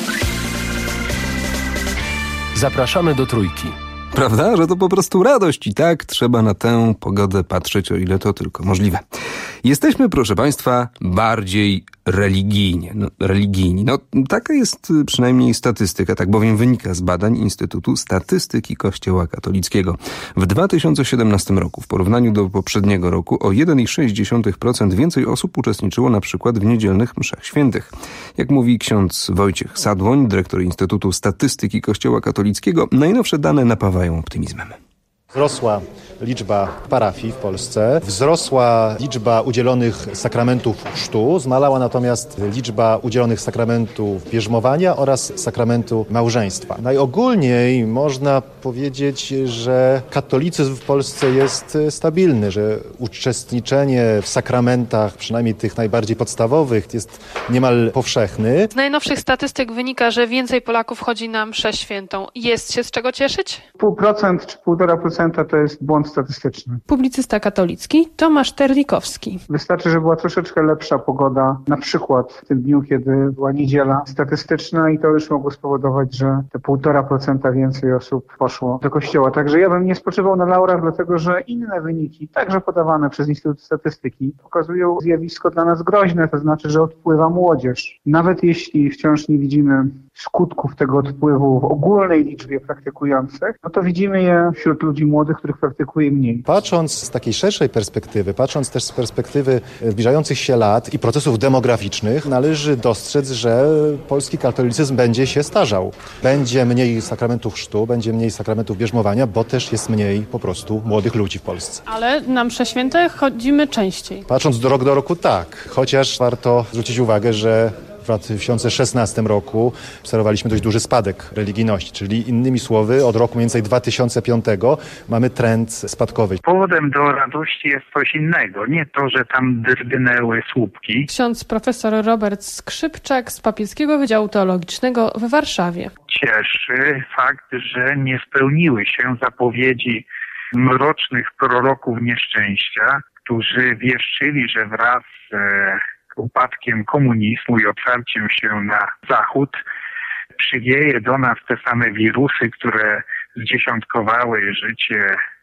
Speaker 9: Zapraszamy do Trójki.
Speaker 5: Prawda, że to po prostu radość i tak trzeba na tę pogodę patrzeć, o ile to tylko możliwe. Jesteśmy, proszę Państwa, bardziej religijnie, no, religijni. No, taka jest przynajmniej statystyka, tak bowiem wynika z badań Instytutu Statystyki Kościoła Katolickiego. W dwa tysiące siedemnastym roku, w porównaniu do poprzedniego roku, o jeden przecinek sześć procent więcej osób uczestniczyło na przykład w niedzielnych mszach świętych. Jak mówi ksiądz Wojciech Sadłoń, dyrektor Instytutu Statystyki Kościoła Katolickiego, najnowsze dane napawają optymizmem.
Speaker 13: Wzrosła liczba parafii w Polsce, wzrosła liczba udzielonych sakramentów chrztu, zmalała natomiast liczba udzielonych sakramentów bierzmowania oraz sakramentu małżeństwa. Najogólniej można powiedzieć, że katolicyzm w Polsce jest stabilny, że uczestniczenie w sakramentach, przynajmniej tych najbardziej podstawowych, jest niemal powszechny.
Speaker 14: Z najnowszych statystyk wynika, że więcej Polaków chodzi na mszę świętą. Jest się z czego cieszyć?
Speaker 15: Pół procent czy półtora procenta to jest błąd statystyczny.
Speaker 14: Publicysta katolicki Tomasz Terlikowski.
Speaker 15: Wystarczy, że była troszeczkę lepsza pogoda, na przykład w tym dniu, kiedy była niedziela statystyczna i to już mogło spowodować, że te półtora procenta więcej osób poszło do kościoła. Także ja bym nie spoczywał na laurach, dlatego że inne wyniki, także podawane przez Instytut Statystyki, pokazują zjawisko dla nas groźne, to znaczy, że odpływa młodzież. Nawet jeśli wciąż nie widzimy skutków tego odpływu w ogólnej liczbie praktykujących, no to widzimy je wśród ludzi młodych, których praktykuje mniej.
Speaker 13: Patrząc z takiej szerszej perspektywy, patrząc też z perspektywy zbliżających się lat i procesów demograficznych, należy dostrzec, że polski katolicyzm będzie się starzał. Będzie mniej sakramentów chrztu, będzie mniej sakramentów bierzmowania, bo też jest mniej po prostu młodych ludzi w Polsce.
Speaker 14: Ale na msze święte chodzimy częściej.
Speaker 13: Patrząc do rok do roku tak, chociaż warto zwrócić uwagę, że w dwa tysiące szesnastym roku obserwowaliśmy dość duży spadek religijności, czyli innymi słowy od roku mniej więcej dwa tysiące piątego mamy trend spadkowy.
Speaker 15: Powodem do radości jest coś innego, nie to, że tam drgnęły słupki.
Speaker 14: Ksiądz profesor Robert Skrzypczak z Papieskiego Wydziału Teologicznego w Warszawie.
Speaker 15: Cieszy fakt, że nie spełniły się zapowiedzi mrocznych proroków nieszczęścia, którzy wieszczyli, że wraz z upadkiem komunizmu i otwarciem się na Zachód przywieje do nas te same wirusy, które zdziesiątkowały życie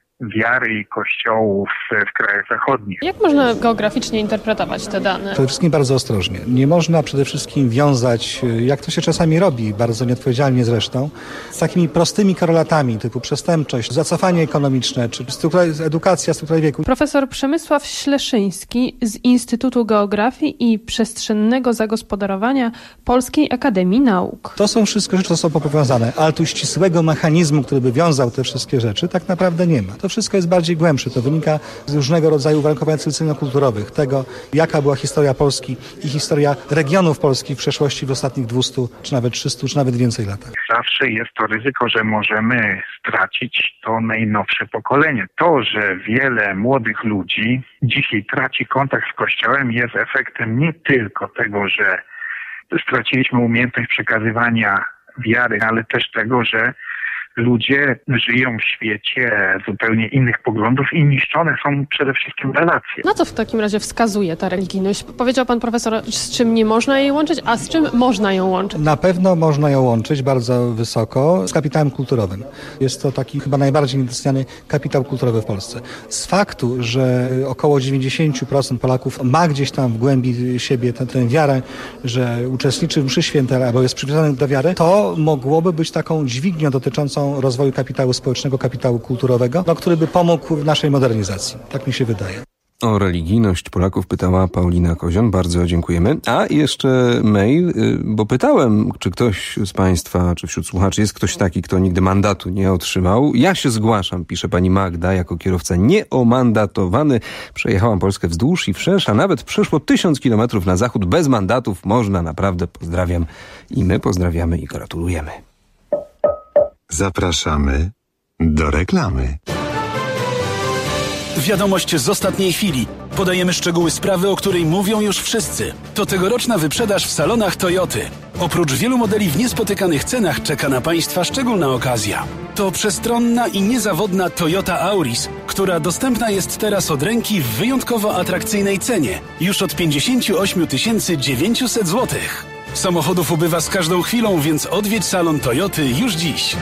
Speaker 15: wiary i kościołów w krajach zachodnich.
Speaker 14: Jak można geograficznie interpretować te dane?
Speaker 18: Przede wszystkim bardzo ostrożnie. Nie można przede wszystkim wiązać, jak to się czasami robi, bardzo nieodpowiedzialnie zresztą, z takimi prostymi korelatami typu przestępczość, zacofanie ekonomiczne, czy struktura, edukacja, struktura wieku.
Speaker 14: Profesor Przemysław Śleszyński z Instytutu Geografii i Przestrzennego Zagospodarowania Polskiej Akademii Nauk.
Speaker 18: To są wszystko rzeczy, które są powiązane, ale tu ścisłego mechanizmu, który by wiązał te wszystkie rzeczy, tak naprawdę nie ma. To wszystko jest bardziej głębsze. To wynika z różnego rodzaju uwarunkowań cywilizacyjno-kulturowych, tego, jaka była historia Polski i historia regionów Polski w przeszłości w ostatnich dwustu, czy nawet trzystu, czy nawet więcej latach.
Speaker 15: Zawsze jest to ryzyko, że możemy stracić to najnowsze pokolenie. To, że wiele młodych ludzi dzisiaj traci kontakt z Kościołem, jest efektem nie tylko tego, że straciliśmy umiejętność przekazywania wiary, ale też tego, że ludzie żyją w świecie zupełnie innych poglądów i niszczone są przede wszystkim relacje.
Speaker 14: Na co w takim razie wskazuje ta religijność? Powiedział pan profesor, z czym nie można jej łączyć, a z czym można ją łączyć?
Speaker 18: Na pewno można ją łączyć bardzo wysoko z kapitałem kulturowym. Jest to taki chyba najbardziej niedoceniany kapitał kulturowy w Polsce. Z faktu, że około dziewięćdziesiąt procent Polaków ma gdzieś tam w głębi siebie tę, tę wiarę, że uczestniczy w mszy świętej albo jest przywiązany do wiary, to mogłoby być taką dźwignią dotyczącą rozwoju kapitału społecznego, kapitału kulturowego, no, który by pomógł w naszej modernizacji. Tak mi się wydaje.
Speaker 5: O religijność Polaków pytała Paulina Kozion. Bardzo dziękujemy. A jeszcze mail, bo pytałem, czy ktoś z Państwa, czy wśród słuchaczy jest ktoś taki, kto nigdy mandatu nie otrzymał. Ja się zgłaszam, pisze pani Magda, jako kierowca nieomandatowany. Przejechałam Polskę wzdłuż i wszerz, a nawet przeszło tysiąc kilometrów na zachód bez mandatów. Można, naprawdę pozdrawiam. I my pozdrawiamy i gratulujemy.
Speaker 4: Zapraszamy do reklamy.
Speaker 19: Wiadomość z ostatniej chwili.
Speaker 1: Podajemy szczegóły sprawy, o której mówią już wszyscy. To tegoroczna wyprzedaż w salonach Toyoty. Oprócz wielu modeli w niespotykanych cenach czeka na Państwa szczególna okazja. To przestronna i niezawodna Toyota Auris, która dostępna jest teraz od ręki w wyjątkowo atrakcyjnej cenie. Już od pięćdziesiąt osiem tysięcy dziewięćset złotych. Samochodów ubywa z każdą chwilą, więc odwiedź salon Toyoty już dziś.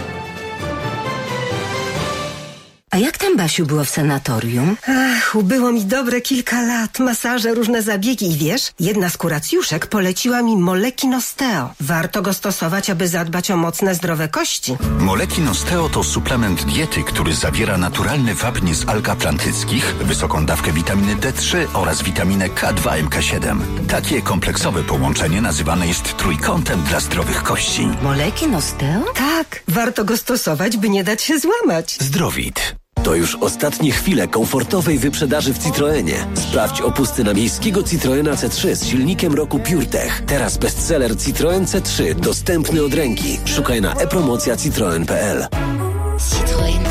Speaker 16: A jak tam, Basiu, było w sanatorium?
Speaker 17: Ach, ubyło mi dobre kilka lat. Masaże, różne zabiegi i wiesz, jedna z kuracjuszek poleciła mi Molekin Osteo. Warto go stosować, aby zadbać o mocne, zdrowe kości.
Speaker 19: Molekin Osteo to suplement diety, który zawiera naturalny wapń z alg atlantyckich, wysoką dawkę witaminy D trzy oraz witaminę K dwa M K siedem. Takie kompleksowe połączenie nazywane jest trójkątem dla zdrowych kości.
Speaker 17: Molekin Osteo? Tak, warto go stosować, by nie dać się złamać.
Speaker 19: Zdrowit.
Speaker 20: To już ostatnie chwile komfortowej wyprzedaży w Citroenie. Sprawdź opusty na miejskiego Citroena C trzy z silnikiem roku PureTech. Teraz bestseller Citroen C trzy, dostępny od ręki. Szukaj na e-promocja citroen kropka p l. Citroen.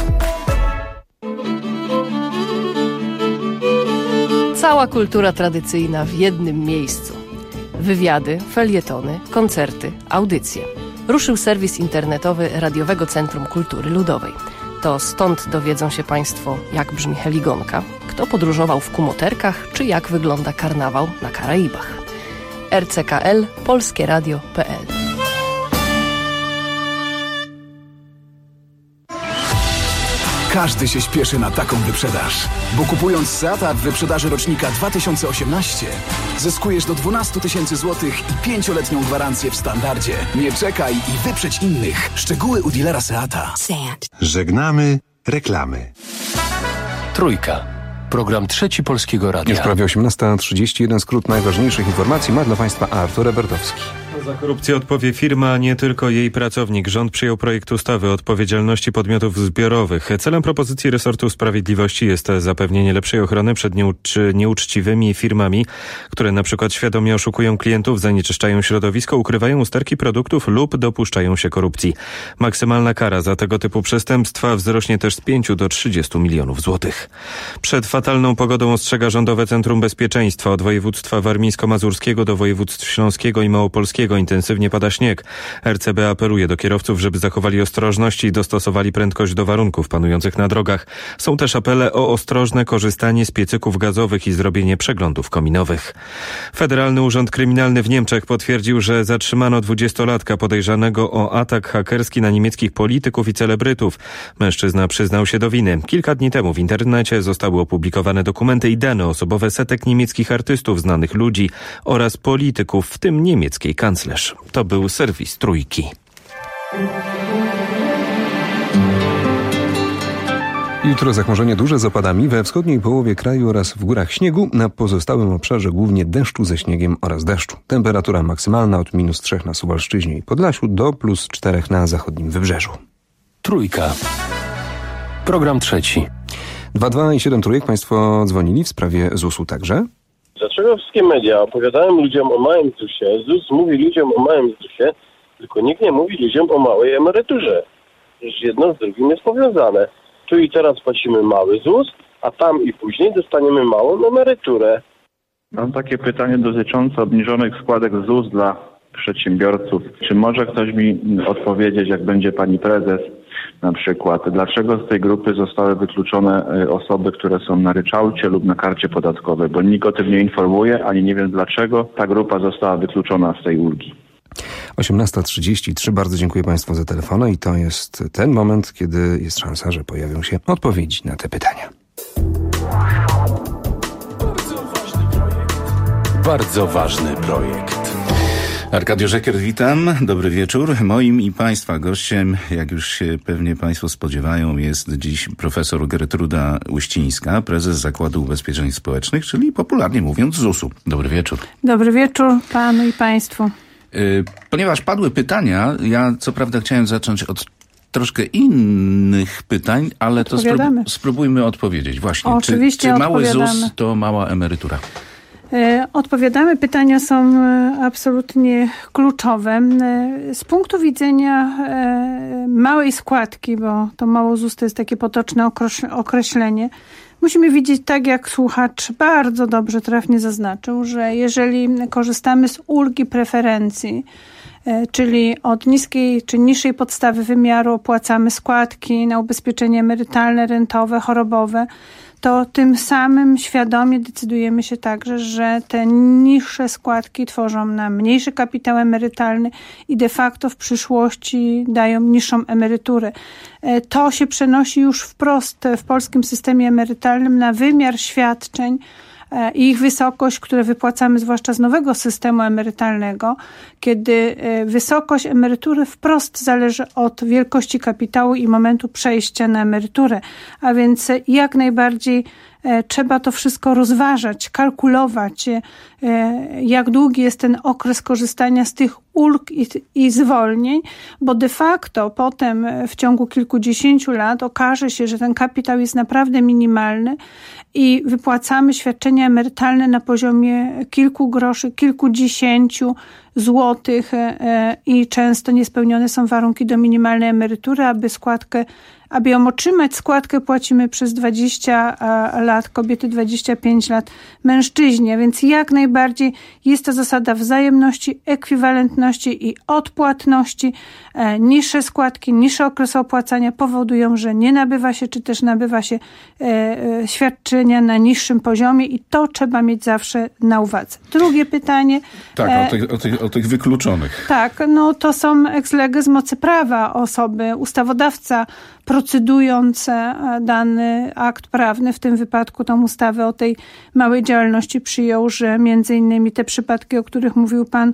Speaker 21: Cała kultura tradycyjna w jednym miejscu. Wywiady, felietony, koncerty, audycje. Ruszył serwis internetowy Radiowego Centrum Kultury Ludowej. To stąd dowiedzą się Państwo, jak brzmi heligonka, kto podróżował w kumoterkach, czy jak wygląda karnawał na Karaibach. R C K L, polskie radio kropka p l.
Speaker 22: Każdy się śpieszy na taką wyprzedaż, bo kupując Seata w wyprzedaży rocznika dwa tysiące osiemnaście zyskujesz do dwanaście tysięcy złotych i pięcioletnią gwarancję w standardzie. Nie czekaj i wyprzedź innych. Szczegóły u dealera Seata.
Speaker 4: Seat. Żegnamy reklamy.
Speaker 9: Trójka. Program Trzeci Polskiego Radia.
Speaker 5: Już prawie osiemnasta trzydzieści jeden. Skrót najważniejszych informacji ma dla Państwa Artur Ebertowski.
Speaker 23: Za korupcję odpowie firma, a nie tylko jej pracownik. Rząd przyjął projekt ustawy o odpowiedzialności podmiotów zbiorowych. Celem propozycji resortu sprawiedliwości jest zapewnienie lepszej ochrony przed nieucz- nieuczciwymi firmami, które na przykład świadomie oszukują klientów, zanieczyszczają środowisko, ukrywają usterki produktów lub dopuszczają się korupcji. Maksymalna kara za tego typu przestępstwa wzrośnie też z pięciu do trzydziestu milionów złotych. Przed fatalną pogodą ostrzega Rządowe Centrum Bezpieczeństwa. Od województwa warmińsko-mazurskiego do województw śląskiego i małopolskiego intensywnie pada śnieg. R C B apeluje do kierowców, żeby zachowali ostrożność i dostosowali prędkość do warunków panujących na drogach. Są też apele o ostrożne korzystanie z piecyków gazowych i zrobienie przeglądów kominowych. Federalny Urząd Kryminalny w Niemczech potwierdził, że zatrzymano dwudziestolatka podejrzanego o atak hakerski na niemieckich polityków i celebrytów. Mężczyzna przyznał się do winy. Kilka dni temu w internecie zostały opublikowane dokumenty i dane osobowe setek niemieckich artystów, znanych ludzi oraz polityków, w tym niemieckiej kanclerz. To był serwis Trójki.
Speaker 5: Jutro zachmurzenie duże z opadami we wschodniej połowie kraju oraz w górach śniegu, na pozostałym obszarze głównie deszczu ze śniegiem oraz deszczu. Temperatura maksymalna od minus trzech na Suwalszczyźnie i Podlasiu do plus czterech na zachodnim wybrzeżu.
Speaker 9: Trójka. Program trzeci.
Speaker 5: dwa dwa i siedem trójek. Państwo dzwonili w sprawie zusu także?
Speaker 24: Dlaczego wszystkie media opowiadają ludziom o małym zusie, Z U S mówi ludziom o małym zusie, tylko nikt nie mówi ludziom o małej emeryturze? Przecież jedno z drugim jest powiązane. Tu i teraz płacimy mały Z U S, a tam i później dostaniemy małą emeryturę.
Speaker 30: Mam takie pytanie dotyczące obniżonych składek Z U S dla przedsiębiorców. Czy może ktoś mi odpowiedzieć, jak będzie pani prezes, na przykład, dlaczego z tej grupy zostały wykluczone osoby, które są na ryczałcie lub na karcie podatkowej? Bo nikt o tym nie informuje, ani nie wiem, dlaczego ta grupa została wykluczona z tej ulgi.
Speaker 5: osiemnasta trzydzieści trzy. Bardzo dziękuję Państwu za telefony i to jest ten moment, kiedy jest szansa, że pojawią się odpowiedzi na te pytania.
Speaker 9: Bardzo ważny projekt.
Speaker 31: Arkadiusz Eckert, witam. Dobry wieczór. Moim i Państwa gościem, jak już się pewnie Państwo spodziewają, jest dziś profesor Gertruda Uścińska, prezes Zakładu Ubezpieczeń Społecznych, czyli popularnie mówiąc Z U S-u. Dobry wieczór.
Speaker 32: Dobry wieczór Panu i Państwu.
Speaker 31: Ponieważ padły pytania, ja co prawda chciałem zacząć od troszkę innych pytań, ale to sprób- spróbujmy odpowiedzieć. Właśnie,
Speaker 32: Oczywiście
Speaker 31: czy, czy mały Z U S to mała emerytura?
Speaker 32: Odpowiadamy. Pytania są absolutnie kluczowe. Z punktu widzenia małej składki, bo to mało Z U S to jest takie potoczne określenie, Musimy widzieć, tak jak słuchacz bardzo dobrze trafnie zaznaczył, że jeżeli korzystamy z ulgi preferencji, czyli od niskiej czy niższej podstawy wymiaru opłacamy składki na ubezpieczenie emerytalne, rentowe, chorobowe, to tym samym świadomie decydujemy się także, że te niższe składki tworzą nam mniejszy kapitał emerytalny i de facto w przyszłości dają niższą emeryturę. To się przenosi już wprost w polskim systemie emerytalnym na wymiar świadczeń i ich wysokość, które wypłacamy zwłaszcza z nowego systemu emerytalnego, kiedy wysokość emerytury wprost zależy od wielkości kapitału i momentu przejścia na emeryturę. A więc jak najbardziej trzeba to wszystko rozważać, kalkulować, jak długi jest ten okres korzystania z tych ulg i, i zwolnień, bo de facto potem w ciągu kilkudziesięciu lat okaże się, że ten kapitał jest naprawdę minimalny i wypłacamy świadczenia emerytalne na poziomie kilku groszy, kilkudziesięciu złotych i często niespełnione są warunki do minimalnej emerytury, aby składkę Aby ją otrzymać, składkę płacimy przez dwadzieścia lat, kobiety dwadzieścia pięć lat, mężczyźni. Więc jak najbardziej jest to zasada wzajemności, ekwiwalentności i odpłatności. Niższe składki, niższe okresy opłacania powodują, że nie nabywa się, czy też nabywa się świadczenia na niższym poziomie i to trzeba mieć zawsze na uwadze. Drugie pytanie.
Speaker 31: Tak, o tych, o tych, o tych wykluczonych.
Speaker 32: Tak, no to są ex lege z mocy prawa osoby, ustawodawca procedując dany akt prawny, w tym wypadku tą ustawę o tej małej działalności przyjął, że między innymi te przypadki, o których mówił pan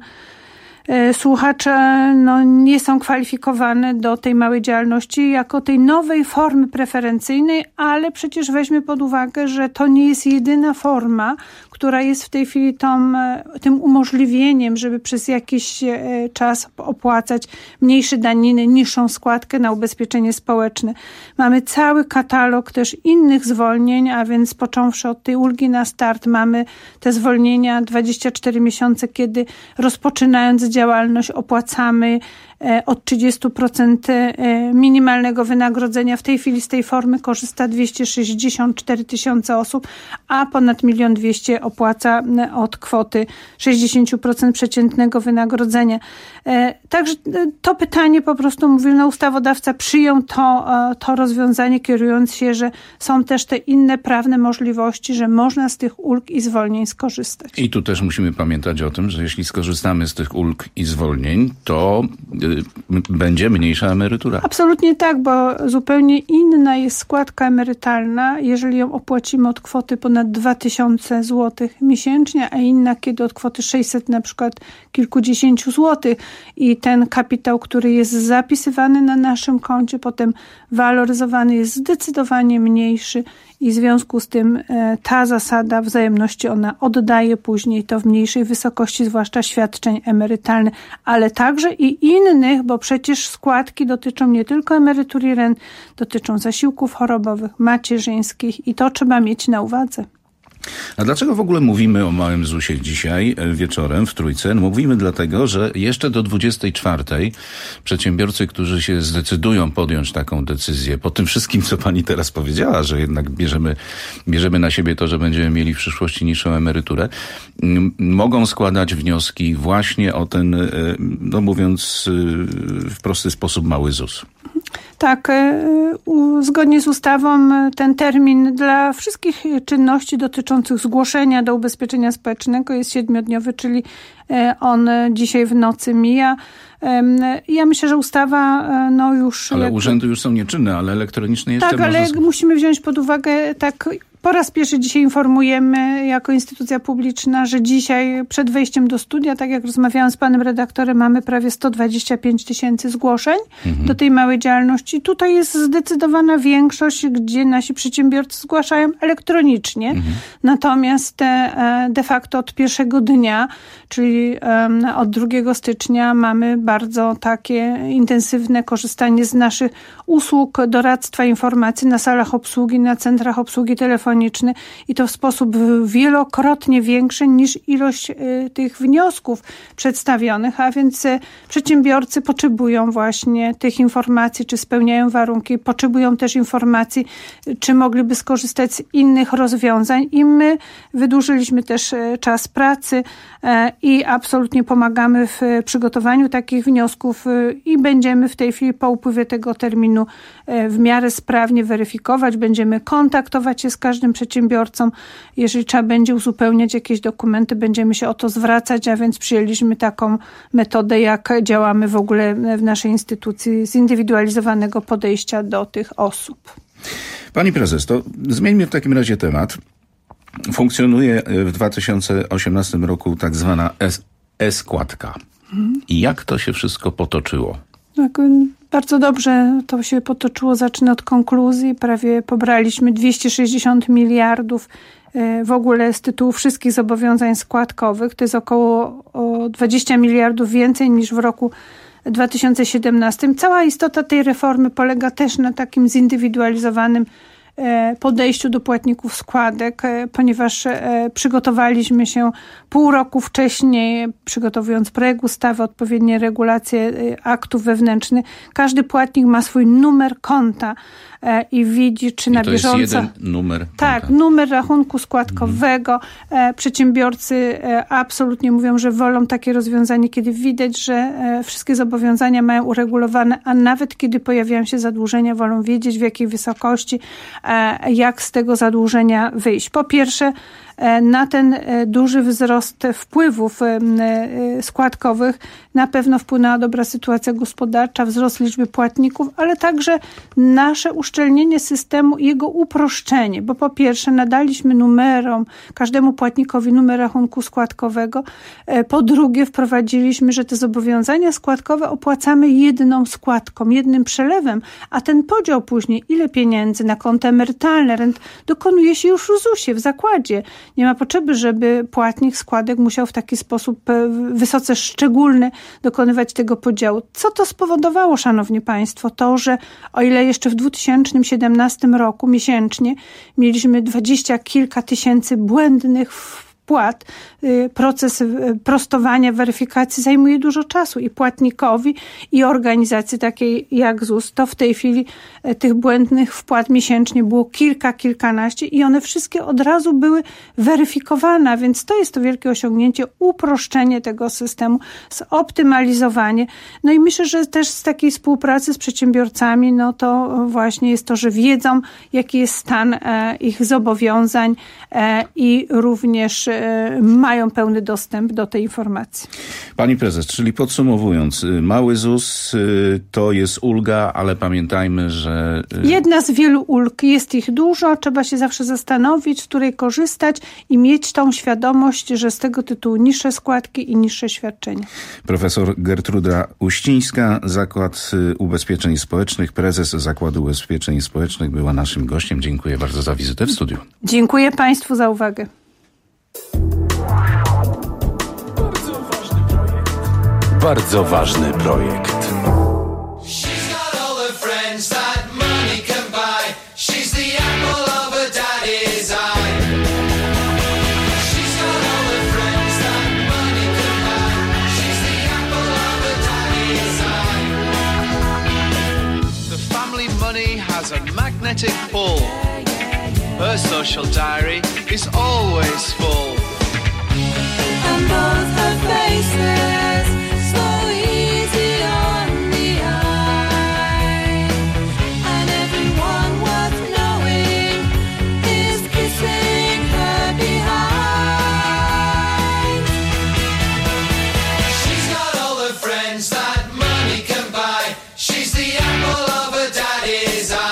Speaker 32: słuchacze, no, nie są kwalifikowane do tej małej działalności jako tej nowej formy preferencyjnej, ale przecież weźmy pod uwagę, że to nie jest jedyna forma, która jest w tej chwili tą, tym umożliwieniem, żeby przez jakiś czas opłacać mniejsze daniny, niższą składkę na ubezpieczenie społeczne. Mamy cały katalog też innych zwolnień, a więc począwszy od tej ulgi na start mamy te zwolnienia dwadzieścia cztery miesiące, kiedy rozpoczynając działalność opłacamy od trzydzieści procent minimalnego wynagrodzenia. W tej chwili z tej formy korzysta dwieście sześćdziesiąt cztery tysiące osób, a ponad milion dwieście opłaca od kwoty sześćdziesiąt procent przeciętnego wynagrodzenia. Także to pytanie po prostu mówił, no ustawodawca przyjął to, to rozwiązanie, kierując się, że są też te inne prawne możliwości, że można z tych ulg i zwolnień skorzystać.
Speaker 31: I tu też musimy pamiętać o tym, że jeśli skorzystamy z tych ulg i zwolnień, to będzie mniejsza emerytura.
Speaker 32: Absolutnie tak, bo zupełnie inna jest składka emerytalna, jeżeli ją opłacimy od kwoty ponad dwa tysiące złotych miesięcznie, a inna kiedy od kwoty sześćset na przykład kilkudziesięciu złotych i ten kapitał, który jest zapisywany na naszym koncie, potem waloryzowany jest zdecydowanie mniejszy i w związku z tym ta zasada wzajemności, ona oddaje później to w mniejszej wysokości, zwłaszcza świadczeń emerytalnych, ale także i innych, bo przecież składki dotyczą nie tylko emerytur i rent, dotyczą zasiłków chorobowych, macierzyńskich i to trzeba mieć na uwadze.
Speaker 31: A dlaczego w ogóle mówimy o małym zusie dzisiaj wieczorem w Trójce? No mówimy dlatego, że jeszcze do dwudziestej czwartej przedsiębiorcy, którzy się zdecydują podjąć taką decyzję, po tym wszystkim, co pani teraz powiedziała, że jednak bierzemy, bierzemy na siebie to, że będziemy mieli w przyszłości niższą emeryturę, mogą składać wnioski właśnie o ten, no mówiąc w prosty sposób, mały ZUS.
Speaker 32: Tak, zgodnie z ustawą ten termin dla wszystkich czynności dotyczących zgłoszenia do ubezpieczenia społecznego jest siedmiodniowy, czyli on dzisiaj w nocy mija. Ja myślę, że ustawa no już...
Speaker 31: Ale
Speaker 32: jak...
Speaker 31: urzędy już są nieczynne, ale elektroniczne jeszcze
Speaker 32: Tak, ale
Speaker 31: można...
Speaker 32: musimy wziąć pod uwagę tak... Po raz pierwszy dzisiaj informujemy jako instytucja publiczna, że dzisiaj przed wejściem do studia, tak jak rozmawiałam z panem redaktorem, mamy prawie sto dwadzieścia pięć tysięcy zgłoszeń mhm. do tej małej działalności. Tutaj jest zdecydowana większość, gdzie nasi przedsiębiorcy zgłaszają elektronicznie. Mhm. Natomiast de facto od pierwszego dnia, czyli od drugiego stycznia mamy bardzo takie intensywne korzystanie z naszych usług doradztwa informacji na salach obsługi, na centrach obsługi telefonicznej, elektroniczny i to w sposób wielokrotnie większy niż ilość tych wniosków przedstawionych, a więc przedsiębiorcy potrzebują właśnie tych informacji, czy spełniają warunki, potrzebują też informacji, czy mogliby skorzystać z innych rozwiązań i my wydłużyliśmy też czas pracy i absolutnie pomagamy w przygotowaniu takich wniosków i będziemy w tej chwili po upływie tego terminu w miarę sprawnie weryfikować. Będziemy kontaktować się z każdym przedsiębiorcą. Jeżeli trzeba będzie uzupełniać jakieś dokumenty, będziemy się o to zwracać, a więc przyjęliśmy taką metodę, jak działamy w ogóle w naszej instytucji, zindywidualizowanego podejścia do tych osób.
Speaker 31: Pani prezes, to zmieńmy w takim razie temat. Funkcjonuje w dwa tysiące osiemnastym roku tak zwana e-składka. I jak to się wszystko potoczyło?
Speaker 32: Tak, bardzo dobrze to się potoczyło. Zacznę od konkluzji. Prawie pobraliśmy dwieście sześćdziesiąt miliardów w ogóle z tytułu wszystkich zobowiązań składkowych. To jest około o dwadzieścia miliardów więcej niż w roku dwa tysiące siedemnastym. Cała istota tej reformy polega też na takim zindywidualizowanym podejściu do płatników składek, ponieważ przygotowaliśmy się pół roku wcześniej, przygotowując projekt ustawy, odpowiednie regulacje aktów wewnętrznych. Każdy płatnik ma swój numer konta i widzi, czy
Speaker 31: I
Speaker 32: na
Speaker 31: to
Speaker 32: bieżąco...
Speaker 31: jest jeden numer konta.
Speaker 32: Tak, numer rachunku składkowego. Mhm. Przedsiębiorcy absolutnie mówią, że wolą takie rozwiązanie, kiedy widać, że wszystkie zobowiązania mają uregulowane, a nawet kiedy pojawiają się zadłużenia, wolą wiedzieć, w jakiej wysokości, jak z tego zadłużenia wyjść. Po pierwsze, na ten duży wzrost wpływów składkowych na pewno wpłynęła dobra sytuacja gospodarcza, wzrost liczby płatników, ale także nasze uszczelnienie systemu i jego uproszczenie, bo po pierwsze nadaliśmy numerom, każdemu płatnikowi numer rachunku składkowego, po drugie wprowadziliśmy, że te zobowiązania składkowe opłacamy jedną składką, jednym przelewem, a ten podział później, ile pieniędzy na konta emerytalne, rent, dokonuje się już w zusie, w zakładzie. Nie ma potrzeby, żeby płatnik składek musiał w taki sposób wysoce szczególny dokonywać tego podziału. Co to spowodowało, szanowni państwo? To, że o ile jeszcze w dwa tysiące siedemnastym roku miesięcznie mieliśmy dwadzieścia kilka tysięcy błędnych wpłat, proces prostowania, weryfikacji zajmuje dużo czasu i płatnikowi, i organizacji takiej jak ZUS. To w tej chwili tych błędnych wpłat miesięcznie było kilka, kilkanaście i one wszystkie od razu były weryfikowane, więc to jest to wielkie osiągnięcie, uproszczenie tego systemu, zoptymalizowanie. No i myślę, że też z takiej współpracy z przedsiębiorcami, no to właśnie jest to, że wiedzą, jaki jest stan ich zobowiązań i również mają pełny dostęp do tej informacji.
Speaker 31: Pani prezes, czyli podsumowując, mały ZUS to jest ulga, ale pamiętajmy, że...
Speaker 32: Jedna z wielu ulg, jest ich dużo, trzeba się zawsze zastanowić, z której korzystać i mieć tą świadomość, że z tego tytułu niższe składki i niższe świadczenia.
Speaker 31: Profesor Gertruda Uścińska, Zakład Ubezpieczeń Społecznych, prezes Zakładu Ubezpieczeń Społecznych była naszym gościem. Dziękuję bardzo za wizytę w studiu.
Speaker 32: Dziękuję państwu za uwagę.
Speaker 9: Bardzo ważny projekt.
Speaker 2: Magnetic pull. Her social diary is always full.
Speaker 3: And both her faces so easy on the eye. And everyone worth knowing is kissing her behind.
Speaker 6: She's got all the friends that money can buy. She's the apple of her daddy's eye.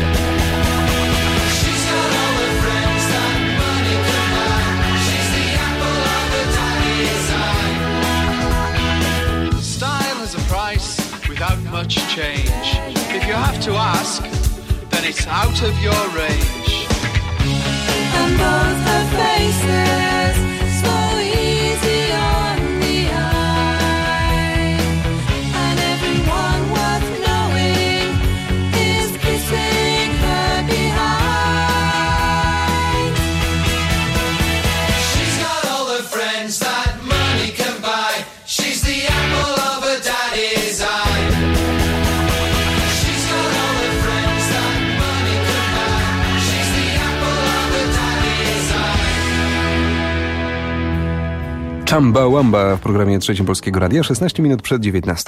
Speaker 2: Much change. If you have to ask, then it's out of your range.
Speaker 3: And both her faces so easy on the eye. And everyone worth knowing is kissing her behind.
Speaker 5: Chamba Wamba w programie Trzecim Polskiego Radia, szesnaście minut przed dziewiętnastą.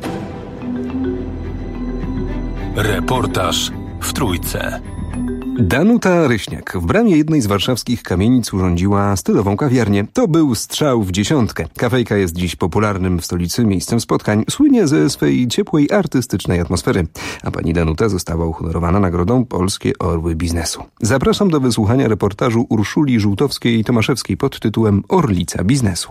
Speaker 9: Reportaż w Trójce.
Speaker 5: Danuta Ryśniak w bramie jednej z warszawskich kamienic urządziła stylową kawiarnię. To był strzał w dziesiątkę. Kafejka jest dziś popularnym w stolicy miejscem spotkań. Słynie ze swej ciepłej, artystycznej atmosfery. A pani Danuta została uhonorowana nagrodą Polskie Orły Biznesu. Zapraszam do wysłuchania reportażu Urszuli Żółtowskiej-Tomaszewskiej pod tytułem Orlica Biznesu.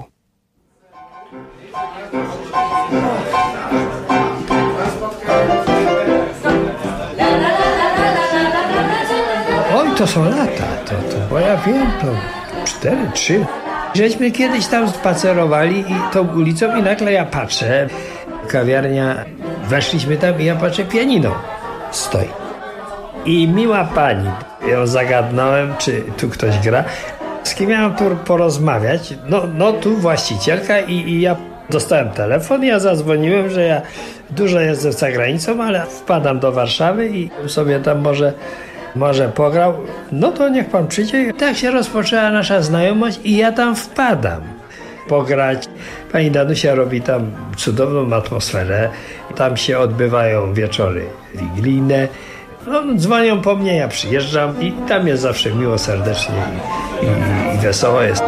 Speaker 7: Oj, to są lata, to, to, bo ja wiem, to cztery, trzy. Żeśmy kiedyś tam spacerowali i tą ulicą i nagle ja patrzę, kawiarnia, weszliśmy tam i ja patrzę, pianino stoi. I miła pani, ją zagadnąłem, czy tu ktoś gra, z kim miałem tu porozmawiać, no, no tu właścicielka i, i ja dostałem telefon, ja zadzwoniłem, że ja dużo jeżdżę za granicą, ale wpadam do Warszawy i sobie tam może Może pograł, no to niech pan przyjdzie. Tak się rozpoczęła nasza znajomość i ja tam wpadam pograć. Pani Danusia robi tam cudowną atmosferę. Tam się odbywają wieczory wigilijne. No, dzwonią po mnie, ja przyjeżdżam i tam jest zawsze miło, serdecznie i, i, i wesoło jest.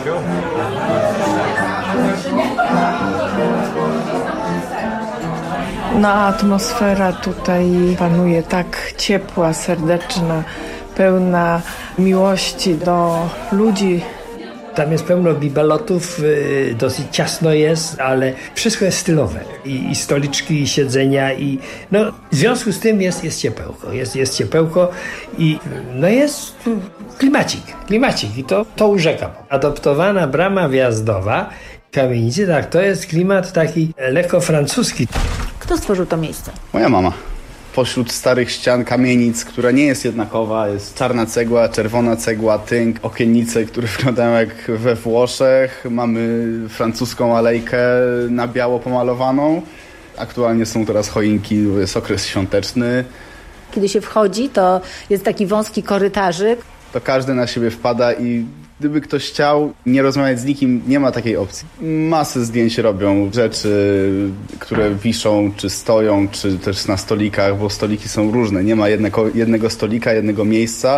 Speaker 8: No, atmosfera tutaj panuje tak ciepła, serdeczna, pełna miłości do ludzi.
Speaker 7: Tam jest pełno bibelotów, yy, dosyć ciasno jest, ale wszystko jest stylowe. I, i stoliczki, i siedzenia, i no w związku z tym jest, jest ciepełko. Jest, jest ciepełko i no jest klimacik, klimacik i to, to urzekam. Adoptowana brama wjazdowa kamienicy, tak, to jest klimat taki lekko francuski.
Speaker 10: Kto stworzył to miejsce?
Speaker 11: Moja mama. Pośród starych ścian kamienic, która nie jest jednakowa, jest czarna cegła, czerwona cegła, tynk, okiennice, które wyglądają jak we Włoszech. Mamy francuską alejkę na biało pomalowaną. Aktualnie są teraz choinki, jest okres świąteczny.
Speaker 10: Kiedy się wchodzi, to jest taki wąski korytarzyk.
Speaker 11: To każdy na siebie wpada i gdyby ktoś chciał nie rozmawiać z nikim, nie ma takiej opcji. Masy zdjęć robią, rzeczy, które wiszą, czy stoją, czy też na stolikach, bo stoliki są różne. Nie ma jednego, jednego stolika, jednego miejsca,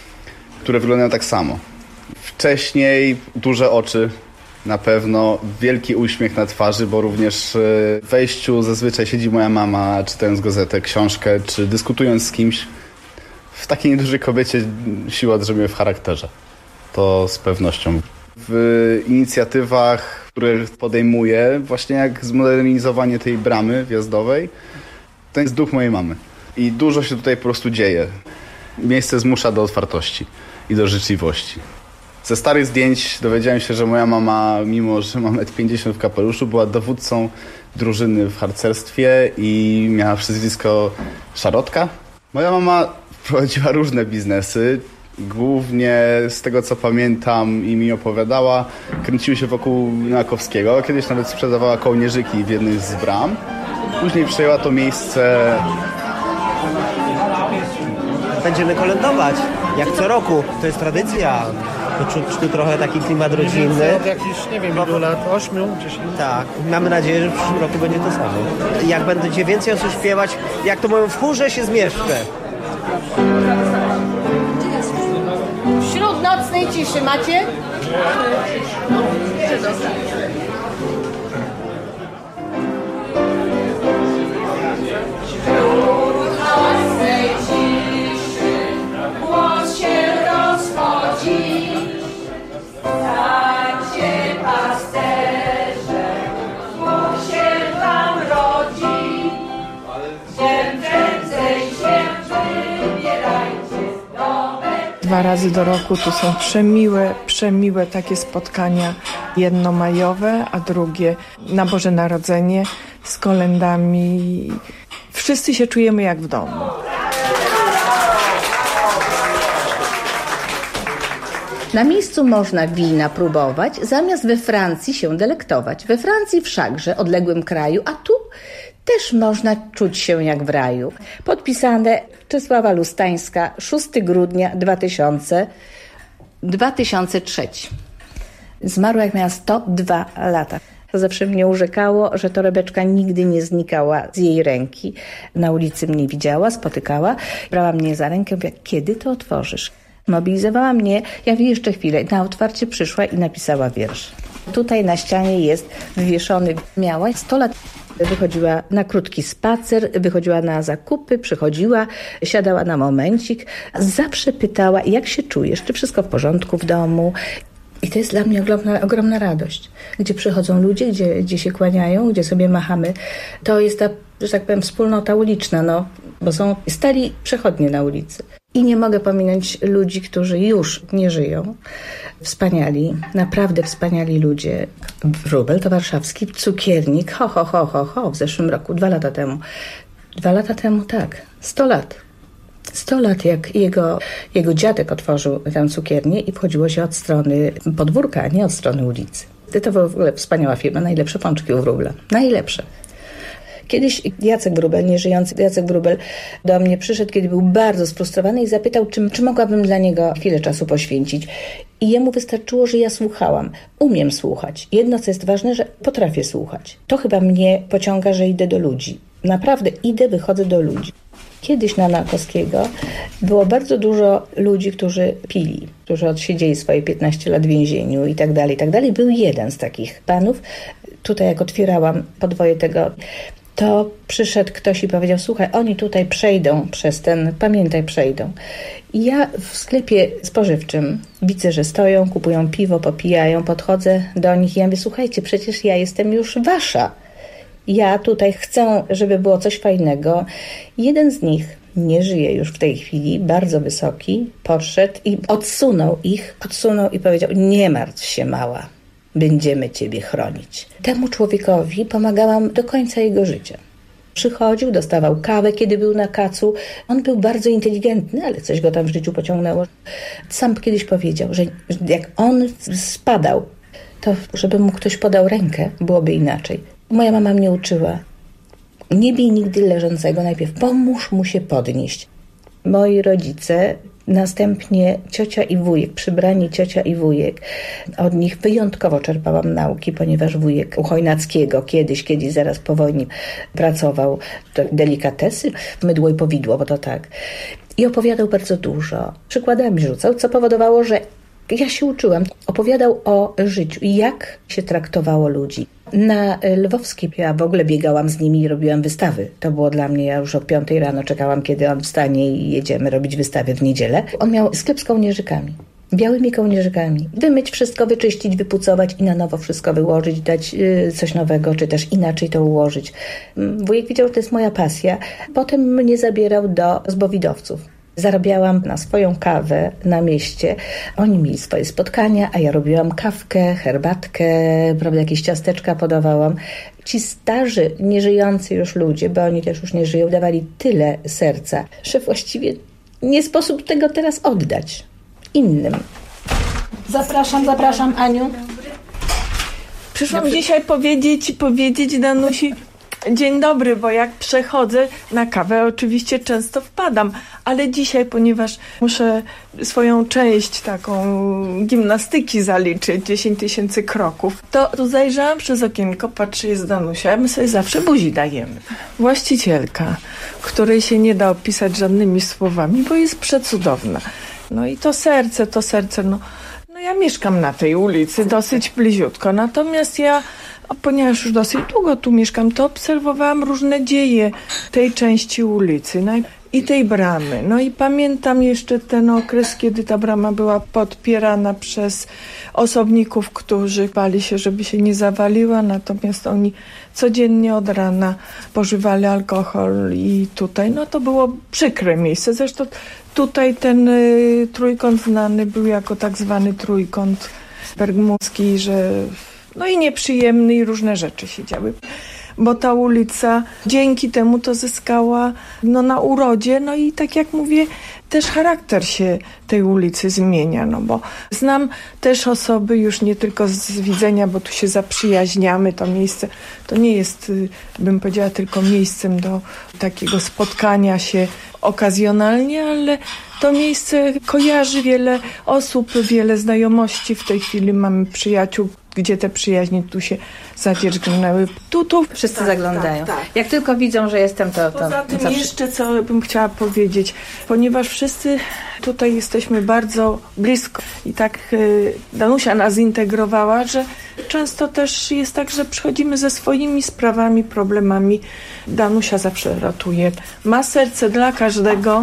Speaker 11: które wyglądają tak samo. Wcześniej duże oczy, na pewno wielki uśmiech na twarzy, bo również w wejściu zazwyczaj siedzi moja mama, czytając gazetę, książkę, czy dyskutując z kimś. W takiej niedużej kobiecie siła drzemie w charakterze. To z pewnością. W inicjatywach, które podejmuję, właśnie jak zmodernizowanie tej bramy wjazdowej, to jest duch mojej mamy. I dużo się tutaj po prostu dzieje. Miejsce zmusza do otwartości i do życzliwości. Ze starych zdjęć dowiedziałem się, że moja mama, mimo że ma metr pięćdziesiąt w kapeluszu, była dowódcą drużyny w harcerstwie i miała przyzwisko Szarotka. Moja mama prowadziła różne biznesy. Głównie z tego, co pamiętam i mi opowiadała, kręciły się wokół Nakowskiego. Kiedyś nawet sprzedawała kołnierzyki w jednej z bram. Później przejęła to miejsce.
Speaker 12: Będziemy kolędować, jak co roku. To jest tradycja. Czuć tu trochę taki klimat rodzinny.
Speaker 13: Od jakichś, nie wiem, ilu lat, ośmiu, dziesięciu.
Speaker 12: Tak, mamy nadzieję, że w przyszłym roku będzie to samo. Jak będziecie więcej osób śpiewać, jak to mówią, w chórze się zmieszczę.
Speaker 10: Wśród nocnej ciszy macie? Wśród nocnej ciszy głos się rozchodzi. Stańcie pasterze, Bóg się wam rodzi. Ziem prędzej się wybierajcie.
Speaker 8: Dwa razy do roku tu są przemiłe, przemiłe takie spotkania. Jedno majowe, a drugie na Boże Narodzenie z kolędami. Wszyscy się czujemy jak w domu.
Speaker 10: Na miejscu można wina próbować, zamiast we Francji się delektować. We Francji wszakże, odległym kraju, a tu też można czuć się jak w raju. Podpisane Czesława Lustańska, szóstego grudnia dwa tysiące trzeciego. Zmarła jak miała sto dwa lata. To zawsze mnie urzekało, że torebeczka nigdy nie znikała z jej ręki. Na ulicy mnie widziała, spotykała, brała mnie za rękę, mówiła, kiedy to otworzysz? Mobilizowała mnie, ja jeszcze chwilę, na otwarcie przyszła i napisała wiersz. Tutaj na ścianie jest wywieszony, miała sto lat. Wychodziła na krótki spacer, wychodziła na zakupy, przychodziła, siadała na momencik. Zawsze pytała, jak się czujesz, czy wszystko w porządku w domu. I to jest dla mnie ogromna, ogromna radość. Gdzie przychodzą ludzie, gdzie, gdzie się kłaniają, gdzie sobie machamy. To jest ta, że tak powiem, wspólnota uliczna, no, bo są stali przechodnie na ulicy. I nie mogę pominąć ludzi, którzy już nie żyją. Wspaniali, naprawdę wspaniali ludzie. Wróbel to warszawski cukiernik, ho, ho, ho, ho, ho, w zeszłym roku, dwa lata temu. Dwa lata temu, tak, sto lat. Sto lat, jak jego, jego dziadek otworzył tę cukiernię i wchodziło się od strony podwórka, a nie od strony ulicy. To w ogóle wspaniała firma, najlepsze pączki u Wróbla. Najlepsze. Kiedyś Jacek Wróbel, nieżyjący Jacek Wróbel, do mnie przyszedł, kiedy był bardzo sfrustrowany i zapytał, czy, czy mogłabym dla niego chwilę czasu poświęcić. I jemu wystarczyło, że ja słuchałam. Umiem słuchać. Jedno, co jest ważne, że potrafię słuchać. To chyba mnie pociąga, że idę do ludzi. Naprawdę idę, wychodzę do ludzi. Kiedyś na Nakowskiego było bardzo dużo ludzi, którzy pili, którzy odsiedzieli swoje piętnaście lat w więzieniu i tak dalej, i tak dalej. Był jeden z takich panów. Tutaj jak otwierałam podwoje tego, to przyszedł ktoś i powiedział, słuchaj, oni tutaj przejdą przez ten, pamiętaj, przejdą. I ja w sklepie spożywczym widzę, że stoją, kupują piwo, popijają, podchodzę do nich i ja mówię, słuchajcie, przecież ja jestem już wasza. Ja tutaj chcę, żeby było coś fajnego. Jeden z nich nie żyje już w tej chwili, bardzo wysoki, podszedł i odsunął ich, odsunął i powiedział, nie martw się, mała, będziemy ciebie chronić. Temu człowiekowi pomagałam do końca jego życia. Przychodził, dostawał kawę, kiedy był na kacu. On był bardzo inteligentny, ale coś go tam w życiu pociągnęło. Sam kiedyś powiedział, że jak on spadał, to żeby mu ktoś podał rękę, byłoby inaczej. Moja mama mnie uczyła, nie bij nigdy leżącego, najpierw pomóż mu się podnieść. Moi rodzice, następnie ciocia i wujek, przybrani ciocia i wujek. Od nich wyjątkowo czerpałam nauki, ponieważ wujek u Chojnackiego kiedyś, kiedyś zaraz po wojnie pracował, to delikatesy, mydło i powidło, bo to tak. I opowiadał bardzo dużo, przykładami rzucał, co powodowało, że ja się uczyłam. Opowiadał o życiu i jak się traktowało ludzi. Na Lwowskiej ja w ogóle biegałam z nimi i robiłam wystawy. To było dla mnie, ja już o piątej rano czekałam, kiedy on wstanie i jedziemy robić wystawy w niedzielę. On miał sklep z kołnierzykami, białymi kołnierzykami. Wymyć wszystko, wyczyścić, wypucować i na nowo wszystko wyłożyć, dać yy, coś nowego, czy też inaczej to ułożyć. Wujek widział, że to jest moja pasja. Potem mnie zabierał do zbowidowców. Zarabiałam na swoją kawę na mieście. Oni mieli swoje spotkania, a ja robiłam kawkę, herbatkę, prawda, jakieś ciasteczka podawałam. Ci starzy, nieżyjący już ludzie, bo oni też już nie żyją, dawali tyle serca, że właściwie nie sposób tego teraz oddać innym.
Speaker 8: Zapraszam, zapraszam, Aniu. Przyszłam Dobry. dzisiaj powiedzieć, powiedzieć Danusi, dzień dobry, bo jak przechodzę na kawę, oczywiście często wpadam, ale dzisiaj, ponieważ muszę swoją część taką gimnastyki zaliczyć, dziesięć tysięcy kroków, to tu zajrzałam przez okienko, patrzę, jest Danusia, a my sobie zawsze buzi dajemy. Właścicielka, której się nie da opisać żadnymi słowami, bo jest przecudowna. No i to serce, to serce, no, no ja mieszkam na tej ulicy dosyć bliziutko, natomiast ja A ponieważ już dosyć długo tu mieszkam, to obserwowałam różne dzieje tej części ulicy no i, i tej bramy. No i pamiętam jeszcze ten okres, kiedy ta brama była podpierana przez osobników, którzy bali się, żeby się nie zawaliła, natomiast oni codziennie od rana spożywali alkohol i tutaj, no to było przykre miejsce. Zresztą tutaj ten y, trójkąt znany był jako tak zwany trójkąt bergmudzki, że no i nieprzyjemny i różne rzeczy się działy. Bo ta ulica dzięki temu to zyskała no, na urodzie, no i tak jak mówię, też charakter się tej ulicy zmienia, no bo znam też osoby już nie tylko z widzenia, bo tu się zaprzyjaźniamy, to miejsce to nie jest, bym powiedziała, tylko miejscem do takiego spotkania się okazjonalnie, ale to miejsce kojarzy wiele osób, wiele znajomości. W tej chwili mamy przyjaciół, gdzie te przyjaźnie tu się zadzierzgnęły. Tu, tu.
Speaker 10: Wszyscy tak, zaglądają. Tak, tak. Jak tylko widzą, że jestem, to... to
Speaker 8: Poza tym
Speaker 10: zawsze...
Speaker 8: jeszcze, co bym chciała powiedzieć, ponieważ wszyscy tutaj jesteśmy bardzo blisko i tak y, Danusia nas zintegrowała, że często też jest tak, że przychodzimy ze swoimi sprawami, problemami. Danusia zawsze ratuje. Ma serce dla każdego.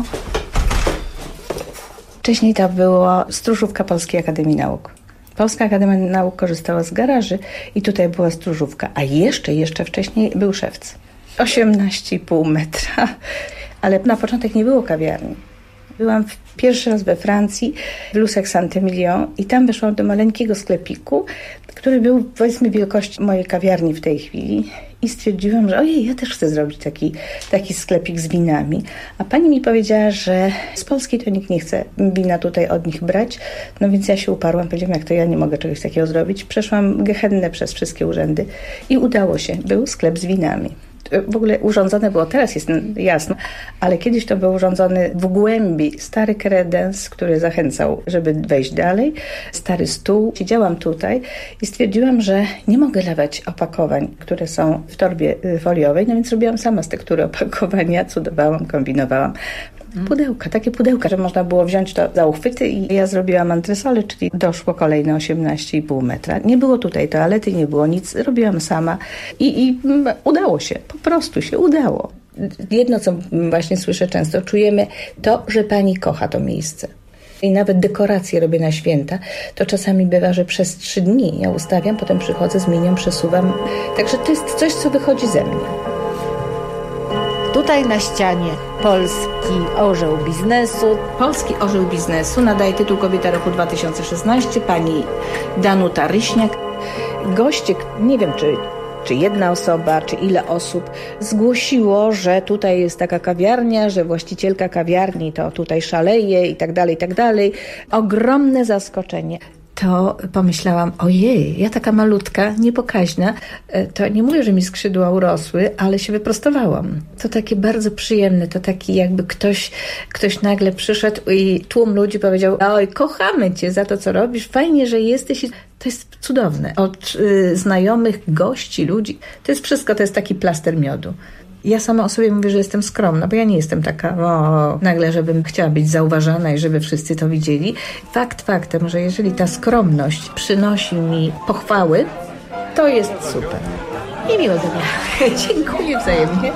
Speaker 10: Wcześniej to była stróżówka Polskiej Akademii Nauk. Polska Akademia Nauk korzystała z garaży i tutaj była stróżówka, a jeszcze, jeszcze wcześniej był szewc. osiemnaście i pół metra, ale na początek nie było kawiarni. Byłam pierwszy raz we Francji, w Lusek Saint-Emilion i tam weszłam do maleńkiego sklepiku, który był powiedzmy wielkości mojej kawiarni w tej chwili i stwierdziłam, że ojej, ja też chcę zrobić taki, taki sklepik z winami. A pani mi powiedziała, że z Polski to nikt nie chce wina tutaj od nich brać, no więc ja się uparłam, powiedziałam, jak to ja nie mogę czegoś takiego zrobić. Przeszłam gehennę przez wszystkie urzędy i udało się, był sklep z winami. W ogóle urządzone było, teraz jest jasno, ale kiedyś to był urządzony w głębi stary kredens, który zachęcał, żeby wejść dalej, stary stół. Siedziałam tutaj i stwierdziłam, że nie mogę lewać opakowań, które są w torbie foliowej, no więc robiłam sama z tektury opakowania, cudowałam, kombinowałam. Pudełka, takie pudełka, że można było wziąć to za uchwyty i ja zrobiłam antresolę, czyli doszło kolejne osiemnaście i pół metra. Nie było tutaj toalety, nie było nic, robiłam sama i, i udało się, po prostu się udało. Jedno, co właśnie słyszę często, czujemy to, że pani kocha to miejsce. I nawet dekoracje robię na święta, to czasami bywa, że przez trzy dni ja ustawiam, potem przychodzę, zmieniam, przesuwam. Także to jest coś, co wychodzi ze mnie. Tutaj na ścianie Polski Orzeł Biznesu. Polski Orzeł Biznesu nadaje tytuł Kobieta Roku dwa tysiące szesnaście, pani Danuta Ryśniak. Goście, nie wiem czy, czy jedna osoba, czy ile osób zgłosiło, że tutaj jest taka kawiarnia, że właścicielka kawiarni to tutaj szaleje i tak dalej, i tak dalej. Ogromne zaskoczenie. To pomyślałam, ojej, ja taka malutka, niepokaźna, to nie mówię, że mi skrzydła urosły, ale się wyprostowałam. To takie bardzo przyjemne, to taki jakby ktoś, ktoś nagle przyszedł i tłum ludzi powiedział, oj, kochamy cię za to, co robisz, fajnie, że jesteś. To jest cudowne. Od y, znajomych, gości, ludzi, to jest wszystko, to jest taki plaster miodu. Ja sama o sobie mówię, że jestem skromna, bo ja nie jestem taka o, nagle, żebym chciała być zauważana i żeby wszyscy to widzieli. Fakt faktem, że jeżeli ta skromność przynosi mi pochwały, to jest super. I miłego dnia. Dziękuję wzajemnie.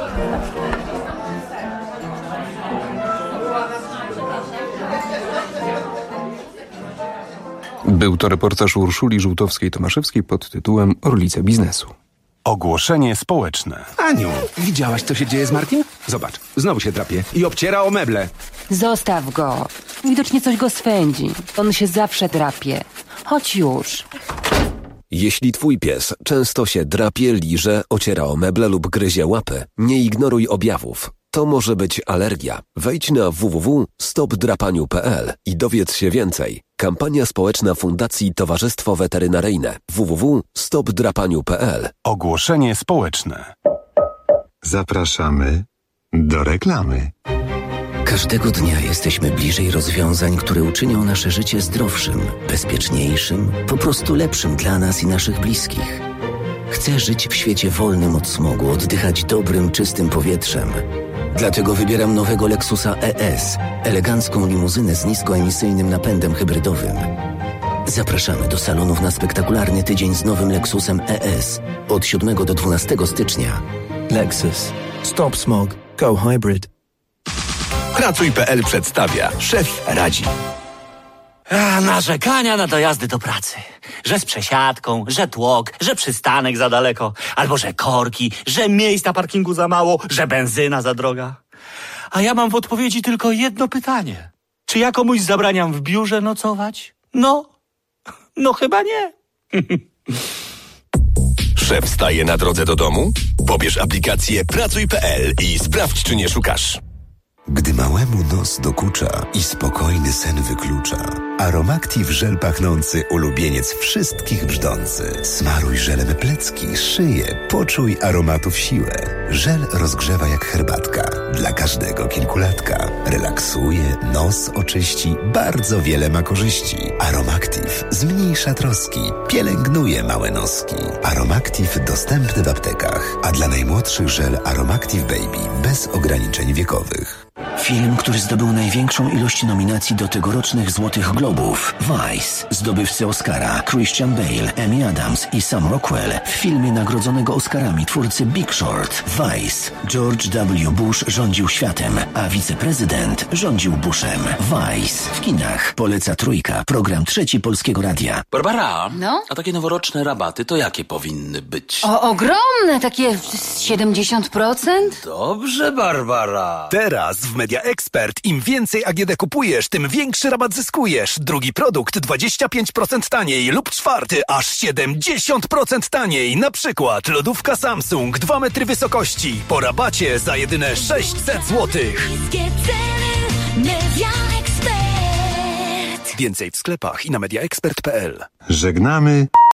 Speaker 5: Był to reportaż Urszuli Żółtowskiej-Tomaszewskiej pod tytułem Orlice biznesu.
Speaker 9: Ogłoszenie społeczne.
Speaker 1: Aniu, widziałaś, co się dzieje z Martim? Zobacz, znowu się drapie i obciera o meble.
Speaker 14: Zostaw go. Widocznie coś go swędzi. On się zawsze drapie. Chodź już.
Speaker 20: Jeśli twój pies często się drapie, liże, ociera o meble lub gryzie łapy, nie ignoruj objawów. To może być alergia. Wejdź na w w w kropka stop drapaniu kropka p l i dowiedz się więcej. Kampania społeczna Fundacji Towarzystwo Weterynaryjne. w w w kropka stop drapaniu kropka p l.
Speaker 9: Ogłoszenie społeczne.
Speaker 4: Zapraszamy do reklamy.
Speaker 15: Każdego dnia jesteśmy bliżej rozwiązań, które uczynią nasze życie zdrowszym, bezpieczniejszym, po prostu lepszym dla nas i naszych bliskich. Chcę żyć w świecie wolnym od smogu, oddychać dobrym, czystym powietrzem. Dlatego wybieram nowego Lexusa E S, elegancką limuzynę z niskoemisyjnym napędem hybrydowym. Zapraszamy do salonów na spektakularny tydzień z nowym Lexusem E S od siódmego do dwunastego stycznia.
Speaker 16: Lexus. Stop smog. Go hybrid.
Speaker 17: Pracuj kropka p l przedstawia. Szef radzi.
Speaker 18: A, narzekania na dojazdy do pracy. Że z przesiadką, że tłok, że przystanek za daleko, albo że korki, że miejsc na parkingu za mało, że benzyna za droga. A ja mam w odpowiedzi tylko jedno pytanie. Czy ja komuś zabraniam w biurze nocować? No, no chyba nie.
Speaker 17: Szef staje na drodze do domu? Pobierz aplikację Pracuj kropka p l i sprawdź, czy nie szukasz.
Speaker 19: Gdy małemu nos dokucza i spokojny sen wyklucza, Aromactive żel pachnący, ulubieniec wszystkich brzdący. Smaruj żelem plecki, szyję, poczuj aromatów siłę. Żel rozgrzewa jak herbatka, dla każdego kilkulatka. Relaksuje, nos oczyści, bardzo wiele ma korzyści. Aromactive zmniejsza troski, pielęgnuje małe noski. Aromactive dostępny w aptekach, a dla najmłodszych żel Aromactive Baby bez ograniczeń wiekowych.
Speaker 15: Film, który zdobył największą ilość nominacji do tegorocznych Złotych Globów. Vice. Zdobywcy Oscara Christian Bale, Amy Adams i Sam Rockwell w filmie nagrodzonego Oscarami twórcy Big Short. Vice. George W. Bush rządził światem, a wiceprezydent rządził Bushem. Vice. W kinach. Poleca Trójka. Program Trzeci Polskiego Radia.
Speaker 21: Barbara,
Speaker 14: No?
Speaker 21: a takie noworoczne rabaty to jakie powinny być?
Speaker 14: O, ogromne, takie siedemdziesiąt procent?
Speaker 21: Dobrze, Barbara.
Speaker 17: Teraz w Media Expert im więcej A G D kupujesz, tym większy rabat zyskujesz. Drugi produkt dwadzieścia pięć procent taniej lub czwarty aż siedemdziesiąt procent taniej. Na przykład lodówka Samsung dwa metry wysokości po rabacie za jedyne sześćset złotych. Więcej w sklepach i na mediaexpert kropka p l.
Speaker 4: Żegnamy